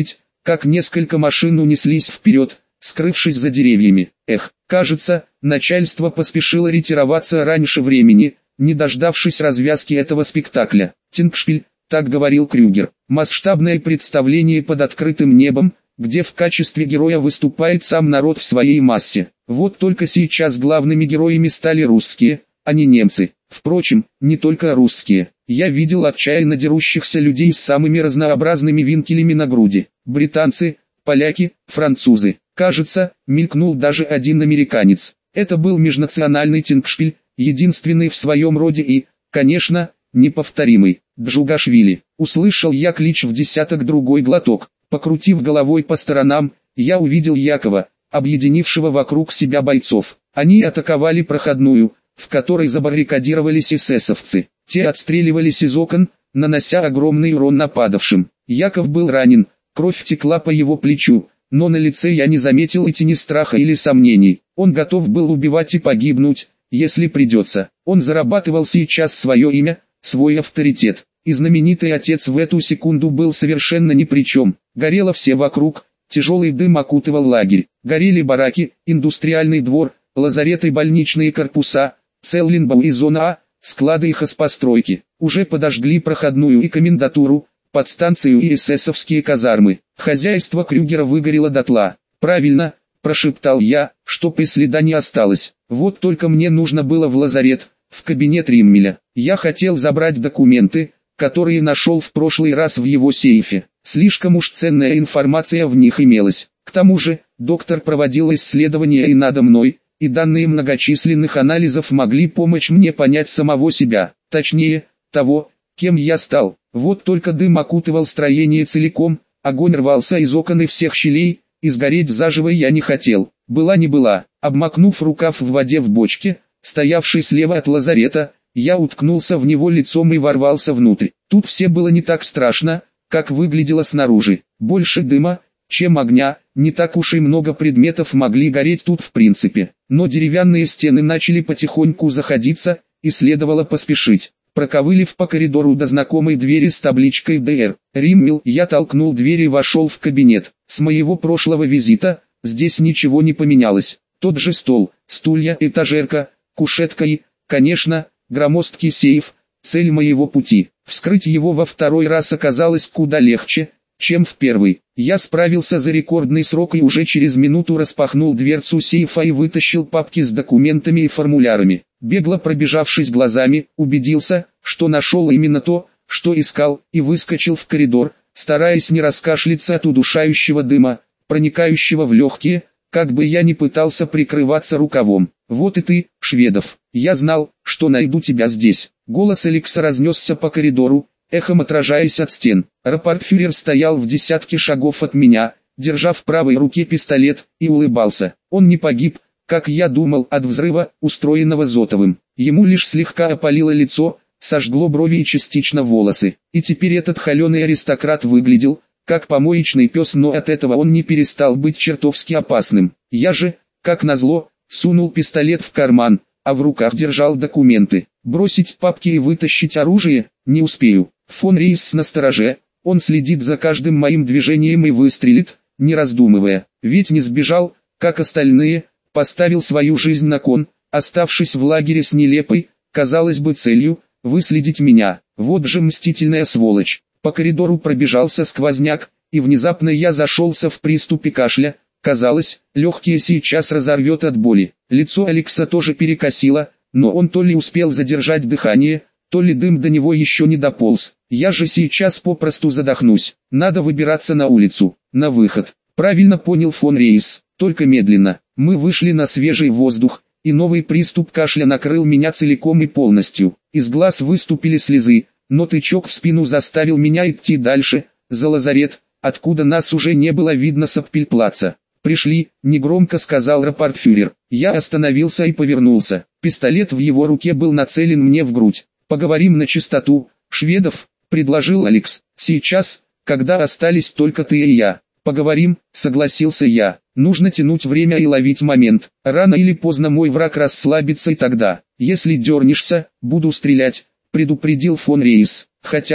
как несколько машин унеслись вперед, скрывшись за деревьями. Эх, кажется, начальство поспешило ретироваться раньше времени, не дождавшись развязки этого спектакля. Тингшпиль, так говорил Крюгер, масштабное представление под открытым небом, где в качестве героя выступает сам народ в своей массе. Вот только сейчас главными героями стали русские, а не немцы. Впрочем, не только русские. Я видел отчаянно дерущихся людей с самыми разнообразными винкелями на груди. Британцы, поляки, французы. Кажется, мелькнул даже один американец. Это был межнациональный Тингшпиль, единственный в своем роде и, конечно, неповторимый. Джугашвили. Услышал я клич в десяток другой глоток. Покрутив головой по сторонам, я увидел Якова, объединившего вокруг себя бойцов. Они атаковали проходную, в которой забаррикадировались эсэсовцы. Те отстреливались из окон, нанося огромный урон нападавшим. Яков был ранен, кровь текла по его плечу, но на лице я не заметил и тени страха или сомнений. Он готов был убивать и погибнуть, если придется. Он зарабатывал сейчас свое имя, свой авторитет. И знаменитый отец в эту секунду был совершенно ни при чем. Горело все вокруг, тяжелый дым окутывал лагерь. Горели бараки, индустриальный двор, лазареты и больничные корпуса, Целлинбау и зона А, склады и хозпостройки. Уже подожгли проходную и комендатуру, подстанцию и эсэсовские казармы. Хозяйство Крюгера выгорело дотла. «Правильно», – прошептал я, – «чтоб и следа не осталось. Вот только мне нужно было в лазарет, в кабинет Риммеля. Я хотел забрать документы, которые нашел в прошлый раз в его сейфе. Слишком уж ценная информация в них имелась. К тому же, доктор проводил исследования и надо мной, и данные многочисленных анализов могли помочь мне понять самого себя, точнее, того, кем я стал. Вот только дым окутывал строение целиком, огонь рвался из окон и всех щелей, и сгореть заживо я не хотел. Была не была. Обмакнув рукав в воде в бочке, стоявшей слева от лазарета, я уткнулся в него лицом и ворвался внутрь. Тут все было не так страшно, как выглядело снаружи. Больше дыма, чем огня, не так уж и много предметов могли гореть тут в принципе. Но деревянные стены начали потихоньку заходиться, и следовало поспешить. Проковылив по коридору до знакомой двери с табличкой «ДР», Риммел, я толкнул дверь и вошел в кабинет. С моего прошлого визита, здесь ничего не поменялось. Тот же стол, стулья, этажерка, кушетка и, конечно, громоздкий сейф. Цель моего пути. Вскрыть его во второй раз оказалось куда легче, чем в первый. Я справился за рекордный срок и уже через минуту распахнул дверцу сейфа и вытащил папки с документами и формулярами. Бегло пробежавшись глазами, убедился, что нашел именно то, что искал, и выскочил в коридор, стараясь не раскашляться от удушающего дыма, проникающего в легкие, как бы я ни пытался прикрываться рукавом. «Вот и ты, Шведов, я знал, что найду тебя здесь». Голос Алекса разнесся по коридору, эхом отражаясь от стен. Рапортфюрер стоял в десятке шагов от меня, держа в правой руке пистолет, и улыбался. Он не погиб, как я думал, от взрыва, устроенного Зотовым. Ему лишь слегка опалило лицо, сожгло брови и частично волосы. И теперь этот холеный аристократ выглядел, как помоечный пес, но от этого он не перестал быть чертовски опасным. Я же, как назло, сунул пистолет в карман, а в руках держал документы. Бросить папки и вытащить оружие не успею. Фон Рейс настороже, он следит за каждым моим движением и выстрелит, не раздумывая. Ведь не сбежал, как остальные, поставил свою жизнь на кон, оставшись в лагере с нелепой, казалось бы, целью, выследить меня. Вот же мстительная сволочь. По коридору пробежался сквозняк, и внезапно я зашелся в приступе кашля. Казалось, легкие сейчас разорвет от боли. Лицо Алекса тоже перекосило, но он то ли успел задержать дыхание, то ли дым до него еще не дополз. Я же сейчас попросту задохнусь. Надо выбираться на улицу, на выход. Правильно понял фон Рейс, только медленно. Мы вышли на свежий воздух, и новый приступ кашля накрыл меня целиком и полностью. Из глаз выступили слезы, но тычок в спину заставил меня идти дальше, за лазарет, откуда нас уже не было видно с Аппельплаца. «Пришли», — негромко сказал рапортфюрер. Я остановился и повернулся. Пистолет в его руке был нацелен мне в грудь. «Поговорим на чистоту, Шведов», — предложил Алекс. «Сейчас, когда остались только ты и я». «Поговорим», — согласился я. «Нужно тянуть время и ловить момент. Рано или поздно мой враг расслабится, и тогда, если дернешься, буду стрелять», — предупредил фон Рейс. «Хотя,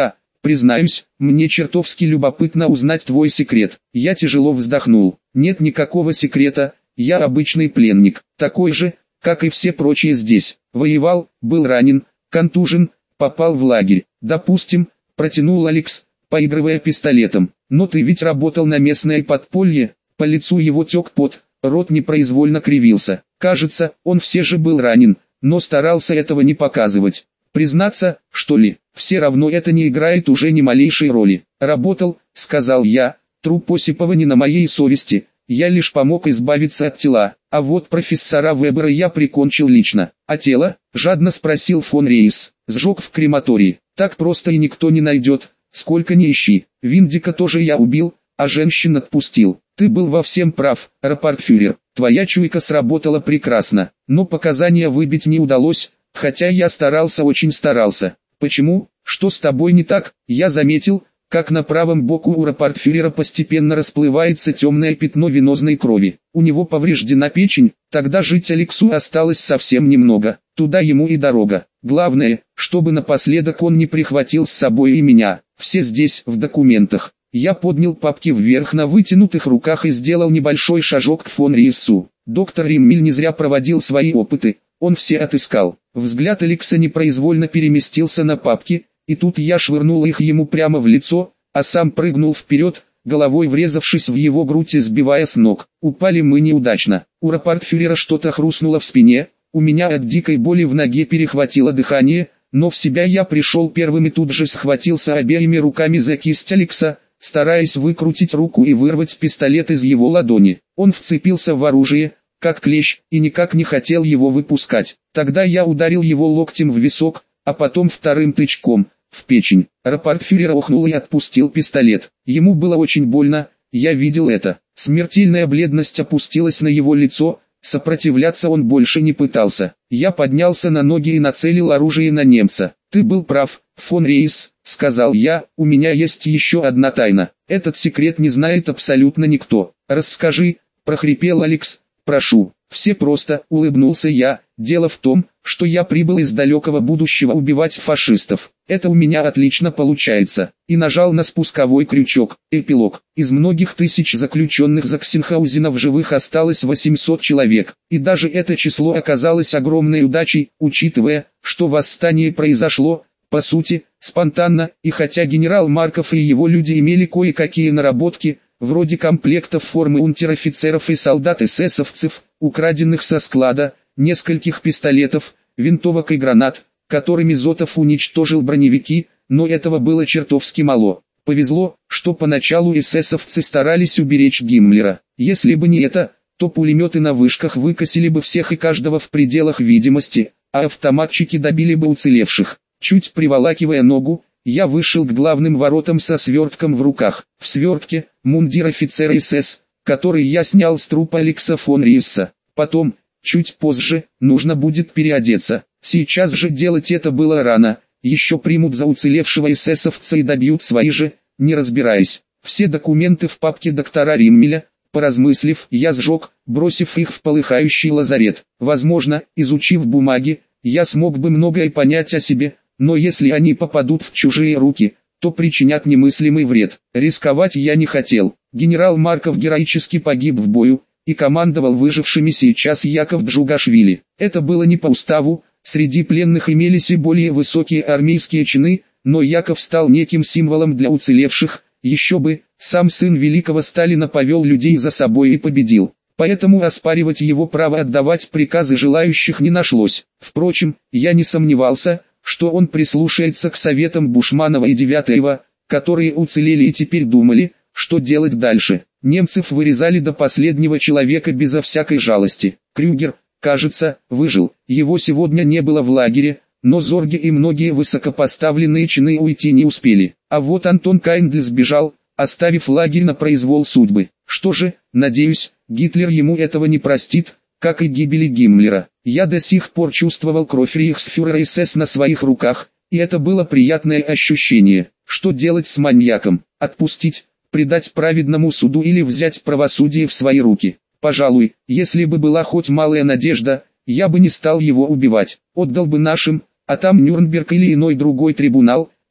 Признаюсь, мне чертовски любопытно узнать твой секрет. Я тяжело вздохнул. Нет никакого секрета, я обычный пленник, такой же, как и все прочие здесь. Воевал, был ранен, контужен, попал в лагерь. Допустим, протянул Алекс, поигрывая пистолетом. Но ты ведь работал на местное подполье. По лицу его тек пот, рот непроизвольно кривился. Кажется, он все же был ранен, но старался этого не показывать. Признаться, что ли, все равно это не играет уже ни малейшей роли. Работал, сказал я, труп Осипова не на моей совести, я лишь помог избавиться от тела, а вот профессора Вебера я прикончил лично. А тело? Жадно спросил фон Рейс. Сжег в крематории. Так просто и никто не найдет, сколько ни ищи. Виндика тоже я убил, а женщин отпустил. Ты был во всем прав, рапортфюрер. Твоя чуйка сработала прекрасно, но показания выбить не удалось, хотя я старался очень старался. Почему? Что с тобой не так? Я заметил, как на правом боку у рапортфюрера постепенно расплывается темное пятно венозной крови. У него повреждена печень, тогда жить Алексу осталось совсем немного, туда ему и дорога. Главное, чтобы напоследок он не прихватил с собой и меня. Все здесь, в документах. Я поднял папки вверх на вытянутых руках и сделал небольшой шажок к фон Рейсу. Доктор Риммель не зря проводил свои опыты, он все отыскал. Взгляд Алекса непроизвольно переместился на папки, и тут я швырнул их ему прямо в лицо, а сам прыгнул вперед, головой врезавшись в его грудь и сбивая с ног. Упали мы неудачно. У рапортфюрера что-то хрустнуло в спине, у меня от дикой боли в ноге перехватило дыхание, но в себя я пришел первым и тут же схватился обеими руками за кисть Алекса, стараясь выкрутить руку и вырвать пистолет из его ладони. Он вцепился в оружие, как клещ, и никак не хотел его выпускать. Тогда я ударил его локтем в висок, а потом вторым тычком, в печень. Рапортфюрер охнул и отпустил пистолет. Ему было очень больно, я видел это. Смертельная бледность опустилась на его лицо, сопротивляться он больше не пытался. Я поднялся на ноги и нацелил оружие на немца. «Ты был прав, фон Рейс», — сказал я, — «у меня есть еще одна тайна. Этот секрет не знает абсолютно никто. Расскажи», — прохрипел Алекс, — «прошу». «Все просто», — улыбнулся я, — «дело в том, что я прибыл из далекого будущего убивать фашистов. Это у меня отлично получается». И нажал на спусковой крючок. Эпилог. Из многих тысяч заключенных Заксенхаузена в живых осталось восемьсот человек. И даже это число оказалось огромной удачей, учитывая, что восстание произошло, по сути, спонтанно, и хотя генерал Марков и его люди имели кое-какие наработки, вроде комплектов формы унтер-офицеров и солдат-эсэсовцев, украденных со склада, нескольких пистолетов, винтовок и гранат, которыми Зотов уничтожил броневики, но этого было чертовски мало. Повезло, что поначалу эсэсовцы старались уберечь Гиммлера. Если бы не это, то пулеметы на вышках выкосили бы всех и каждого в пределах видимости, а автоматчики добили бы уцелевших. Чуть приволакивая ногу, я вышел к главным воротам со свертком в руках. В свертке – мундир офицера СС, который я снял с трупа Алекса фон Рисса. Потом, чуть позже, нужно будет переодеться. Сейчас же делать это было рано, еще примут за уцелевшего эсэсовца и добьют свои же, не разбираясь. Все документы в папке доктора Риммеля, поразмыслив, я сжег, бросив их в полыхающий лазарет. Возможно, изучив бумаги, я смог бы многое понять о себе, но если они попадут в чужие руки, то причинят немыслимый вред. Рисковать я не хотел. Генерал Марков героически погиб в бою, и командовал выжившими сейчас Яков Джугашвили. Это было не по уставу, среди пленных имелись и более высокие армейские чины, но Яков стал неким символом для уцелевших, еще бы, сам сын великого Сталина повел людей за собой и победил. Поэтому оспаривать его право отдавать приказы желающих не нашлось. Впрочем, я не сомневался, что он прислушается к советам Бушманова и Девятаева, которые уцелели и теперь думали, что делать дальше. Немцев вырезали до последнего человека безо всякой жалости. Крюгер, кажется, выжил. Его сегодня не было в лагере, но Зорге и многие высокопоставленные чины уйти не успели. А вот Антон Каиндль сбежал, оставив лагерь на произвол судьбы. Что же, надеюсь, Гитлер ему этого не простит, как и гибели Гиммлера. Я до сих пор чувствовал кровь рейхсфюрера СС на своих руках, и это было приятное ощущение. Что делать с маньяком? Отпустить, предать праведному суду или взять правосудие в свои руки? Пожалуй, если бы была хоть малая надежда, я бы не стал его убивать. Отдал бы нашим, а там Нюрнберг или иной другой трибунал,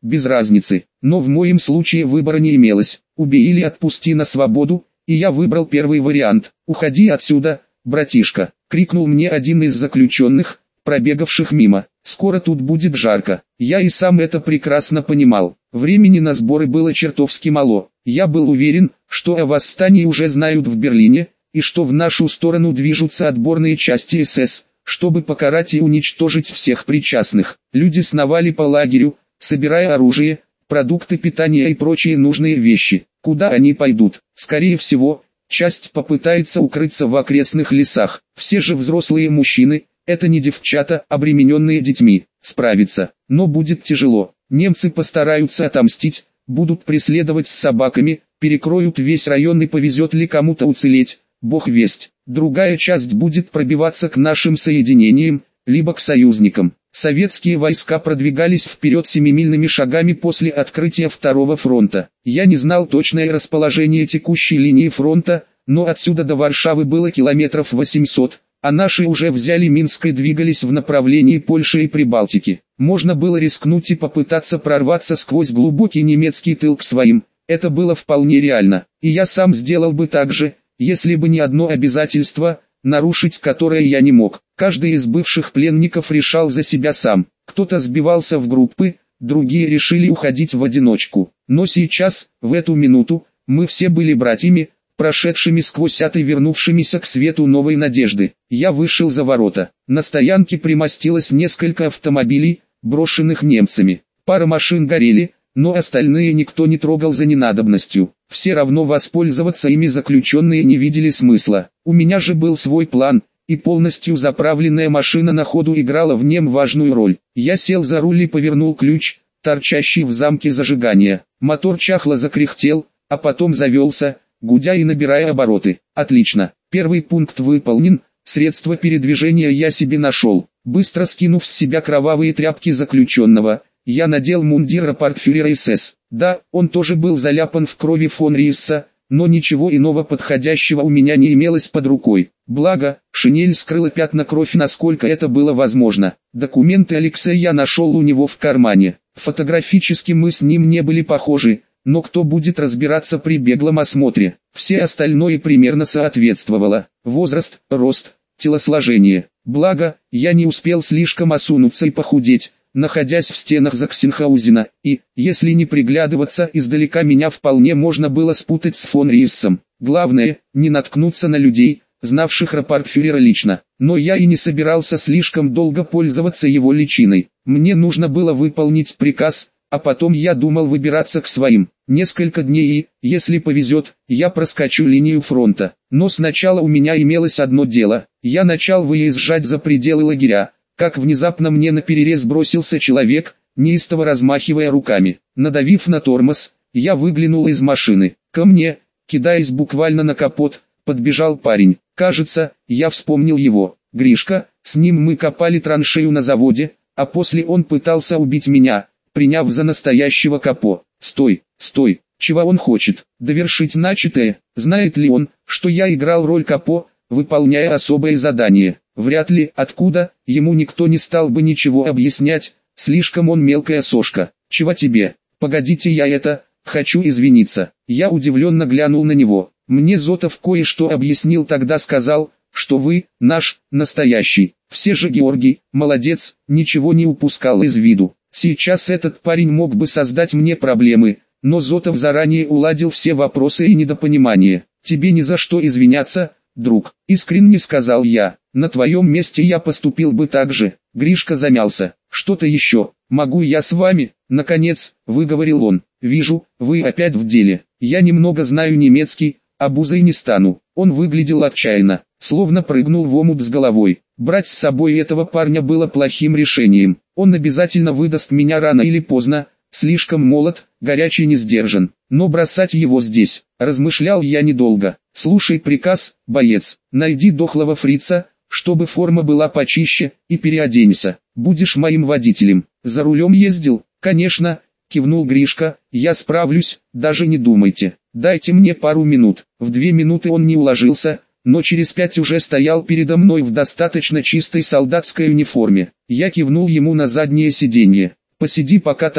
без разницы. Но в моем случае выбора не имелось. Убей или отпусти на свободу, и я выбрал первый вариант. «Уходи отсюда, братишка!» — крикнул мне один из заключенных, пробегавших мимо. «Скоро тут будет жарко». Я и сам это прекрасно понимал. Времени на сборы было чертовски мало. Я был уверен, что о восстании уже знают в Берлине, и что в нашу сторону движутся отборные части эс эс, чтобы покарать и уничтожить всех причастных. Люди сновали по лагерю, собирая оружие, продукты питания и прочие нужные вещи. Куда они пойдут? Скорее всего, часть попытается укрыться в окрестных лесах. Все же взрослые мужчины, это не девчата, обремененные детьми, справиться. Но будет тяжело. Немцы постараются отомстить, будут преследовать с собаками, перекроют весь район и повезет ли кому-то уцелеть, бог весть. Другая часть будет пробиваться к нашим соединениям, либо к союзникам. Советские войска продвигались вперед семимильными шагами после открытия Второго фронта. Я не знал точное расположение текущей линии фронта, но отсюда до Варшавы было километров восемьсот, а наши уже взяли Минск и двигались в направлении Польши и Прибалтики. Можно было рискнуть и попытаться прорваться сквозь глубокий немецкий тыл к своим. Это было вполне реально, и я сам сделал бы так же, если бы не одно обязательство, нарушить которое я не мог. Каждый из бывших пленников решал за себя сам. Кто-то сбивался в группы, другие решили уходить в одиночку. Но сейчас, в эту минуту, мы все были братьями, прошедшими сквозь ад и вернувшимися к свету новой надежды. Я вышел за ворота. На стоянке примостилось несколько автомобилей, брошенных немцами. Пара машин горели, но остальные никто не трогал за ненадобностью. Все равно воспользоваться ими заключенные не видели смысла. У меня же был свой план, и полностью заправленная машина на ходу играла в нем важную роль. Я сел за руль и повернул ключ, торчащий в замке зажигания. Мотор чахло закряхтел, а потом завелся, гудя и набирая обороты. Отлично, первый пункт выполнен, средство передвижения я себе нашел. Быстро скинув с себя кровавые тряпки заключенного, я надел мундир рапортфюрера эс эс. Да, он тоже был заляпан в крови фон Риесса, но ничего иного подходящего у меня не имелось под рукой. Благо, шинель скрыла пятна крови, насколько это было возможно. Документы Алексея я нашел у него в кармане. Фотографически мы с ним не были похожи, но кто будет разбираться при беглом осмотре? Все остальное примерно соответствовало. Возраст, рост, телосложение. Благо, я не успел слишком осунуться и похудеть, находясь в стенах Заксенхаузена, и, если не приглядываться издалека, меня вполне можно было спутать с фон Риессом. Главное, не наткнуться на людей, знавших рапортфюрера лично. Но я и не собирался слишком долго пользоваться его личиной. Мне нужно было выполнить приказ, а потом я думал выбираться к своим. Несколько дней и, если повезет, я проскочу линию фронта. Но сначала у меня имелось одно дело. Я начал выезжать за пределы лагеря, как внезапно мне наперерез бросился человек, неистово размахивая руками. Надавив на тормоз, я выглянул из машины. Ко мне, кидаясь буквально на капот, подбежал парень. Кажется, я вспомнил его. Гришка, с ним мы копали траншею на заводе, а после он пытался убить меня, приняв за настоящего капо. Стой, стой, чего он хочет? Довершить начатое? Знает ли он, что я играл роль капо, выполняя особое задание? Вряд ли. Откуда? Ему никто не стал бы ничего объяснять, слишком он мелкая сошка. Чего тебе? Погодите, я это, хочу извиниться. Я удивленно глянул на него. Мне Зотов кое-что объяснил, тогда сказал, что вы, наш, настоящий. Все же Георгий, молодец, ничего не упускал из виду. Сейчас этот парень мог бы создать мне проблемы, но Зотов заранее уладил все вопросы и недопонимания. Тебе ни за что извиняться, друг, искренне сказал я. На твоем месте я поступил бы так же. Гришка замялся. Что-то еще? Могу я с вами? Наконец, выговорил он. Вижу, вы опять в деле. Я немного знаю немецкий, обузой не стану. Он выглядел отчаянно, словно прыгнул в омут с головой. Брать с собой этого парня было плохим решением. Он обязательно выдаст меня рано или поздно, слишком молод, горячий, не сдержан. Но бросать его здесь, размышлял я недолго. Слушай приказ, боец, найди дохлого фрица, чтобы форма была почище, и переоденься. Будешь моим водителем. За рулем ездил? Конечно, кивнул Гришка, я справлюсь, даже не думайте. Дайте мне пару минут. В две минуты он не уложился, но через пять уже стоял передо мной в достаточно чистой солдатской униформе. Я кивнул ему на заднее сиденье. Посиди пока там,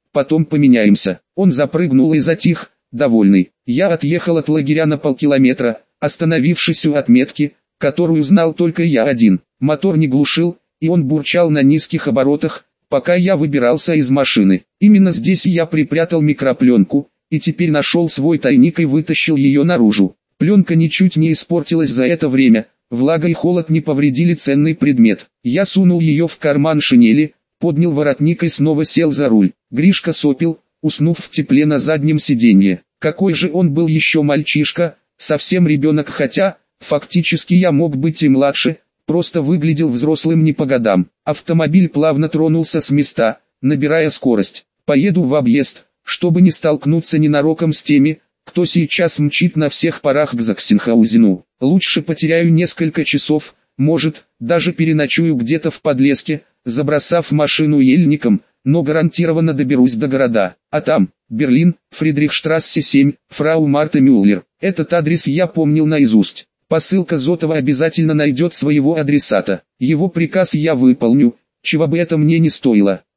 потом поменяемся. Он запрыгнул и затих, довольный. Я отъехал от лагеря на полкилометра, остановившись у отметки, которую знал только я один. Мотор не глушил, и он бурчал на низких оборотах, пока я выбирался из машины. Именно здесь я припрятал микропленку, и теперь нашел свой тайник и вытащил ее наружу. Пленка ничуть не испортилась за это время, влага и холод не повредили ценный предмет. Я сунул ее в карман шинели, поднял воротник и снова сел за руль. Гришка сопел, уснув в тепле на заднем сиденье. Какой же он был еще мальчишка, совсем ребенок, хотя, фактически я мог быть и младше, просто выглядел взрослым не по годам. Автомобиль плавно тронулся с места, набирая скорость. Поеду в объезд, чтобы не столкнуться ненароком с теми, кто сейчас мчит на всех парах к Заксенхаузену. Лучше потеряю несколько часов, может, даже переночую где-то в подлеске, забросав машину ельником, но гарантированно доберусь до города. А там, Берлин, Фридрихштрассе семь, фрау Марта Мюллер. Этот адрес я помнил наизусть. Посылка Зотова обязательно найдет своего адресата. Его приказ я выполню, чего бы это мне не стоило.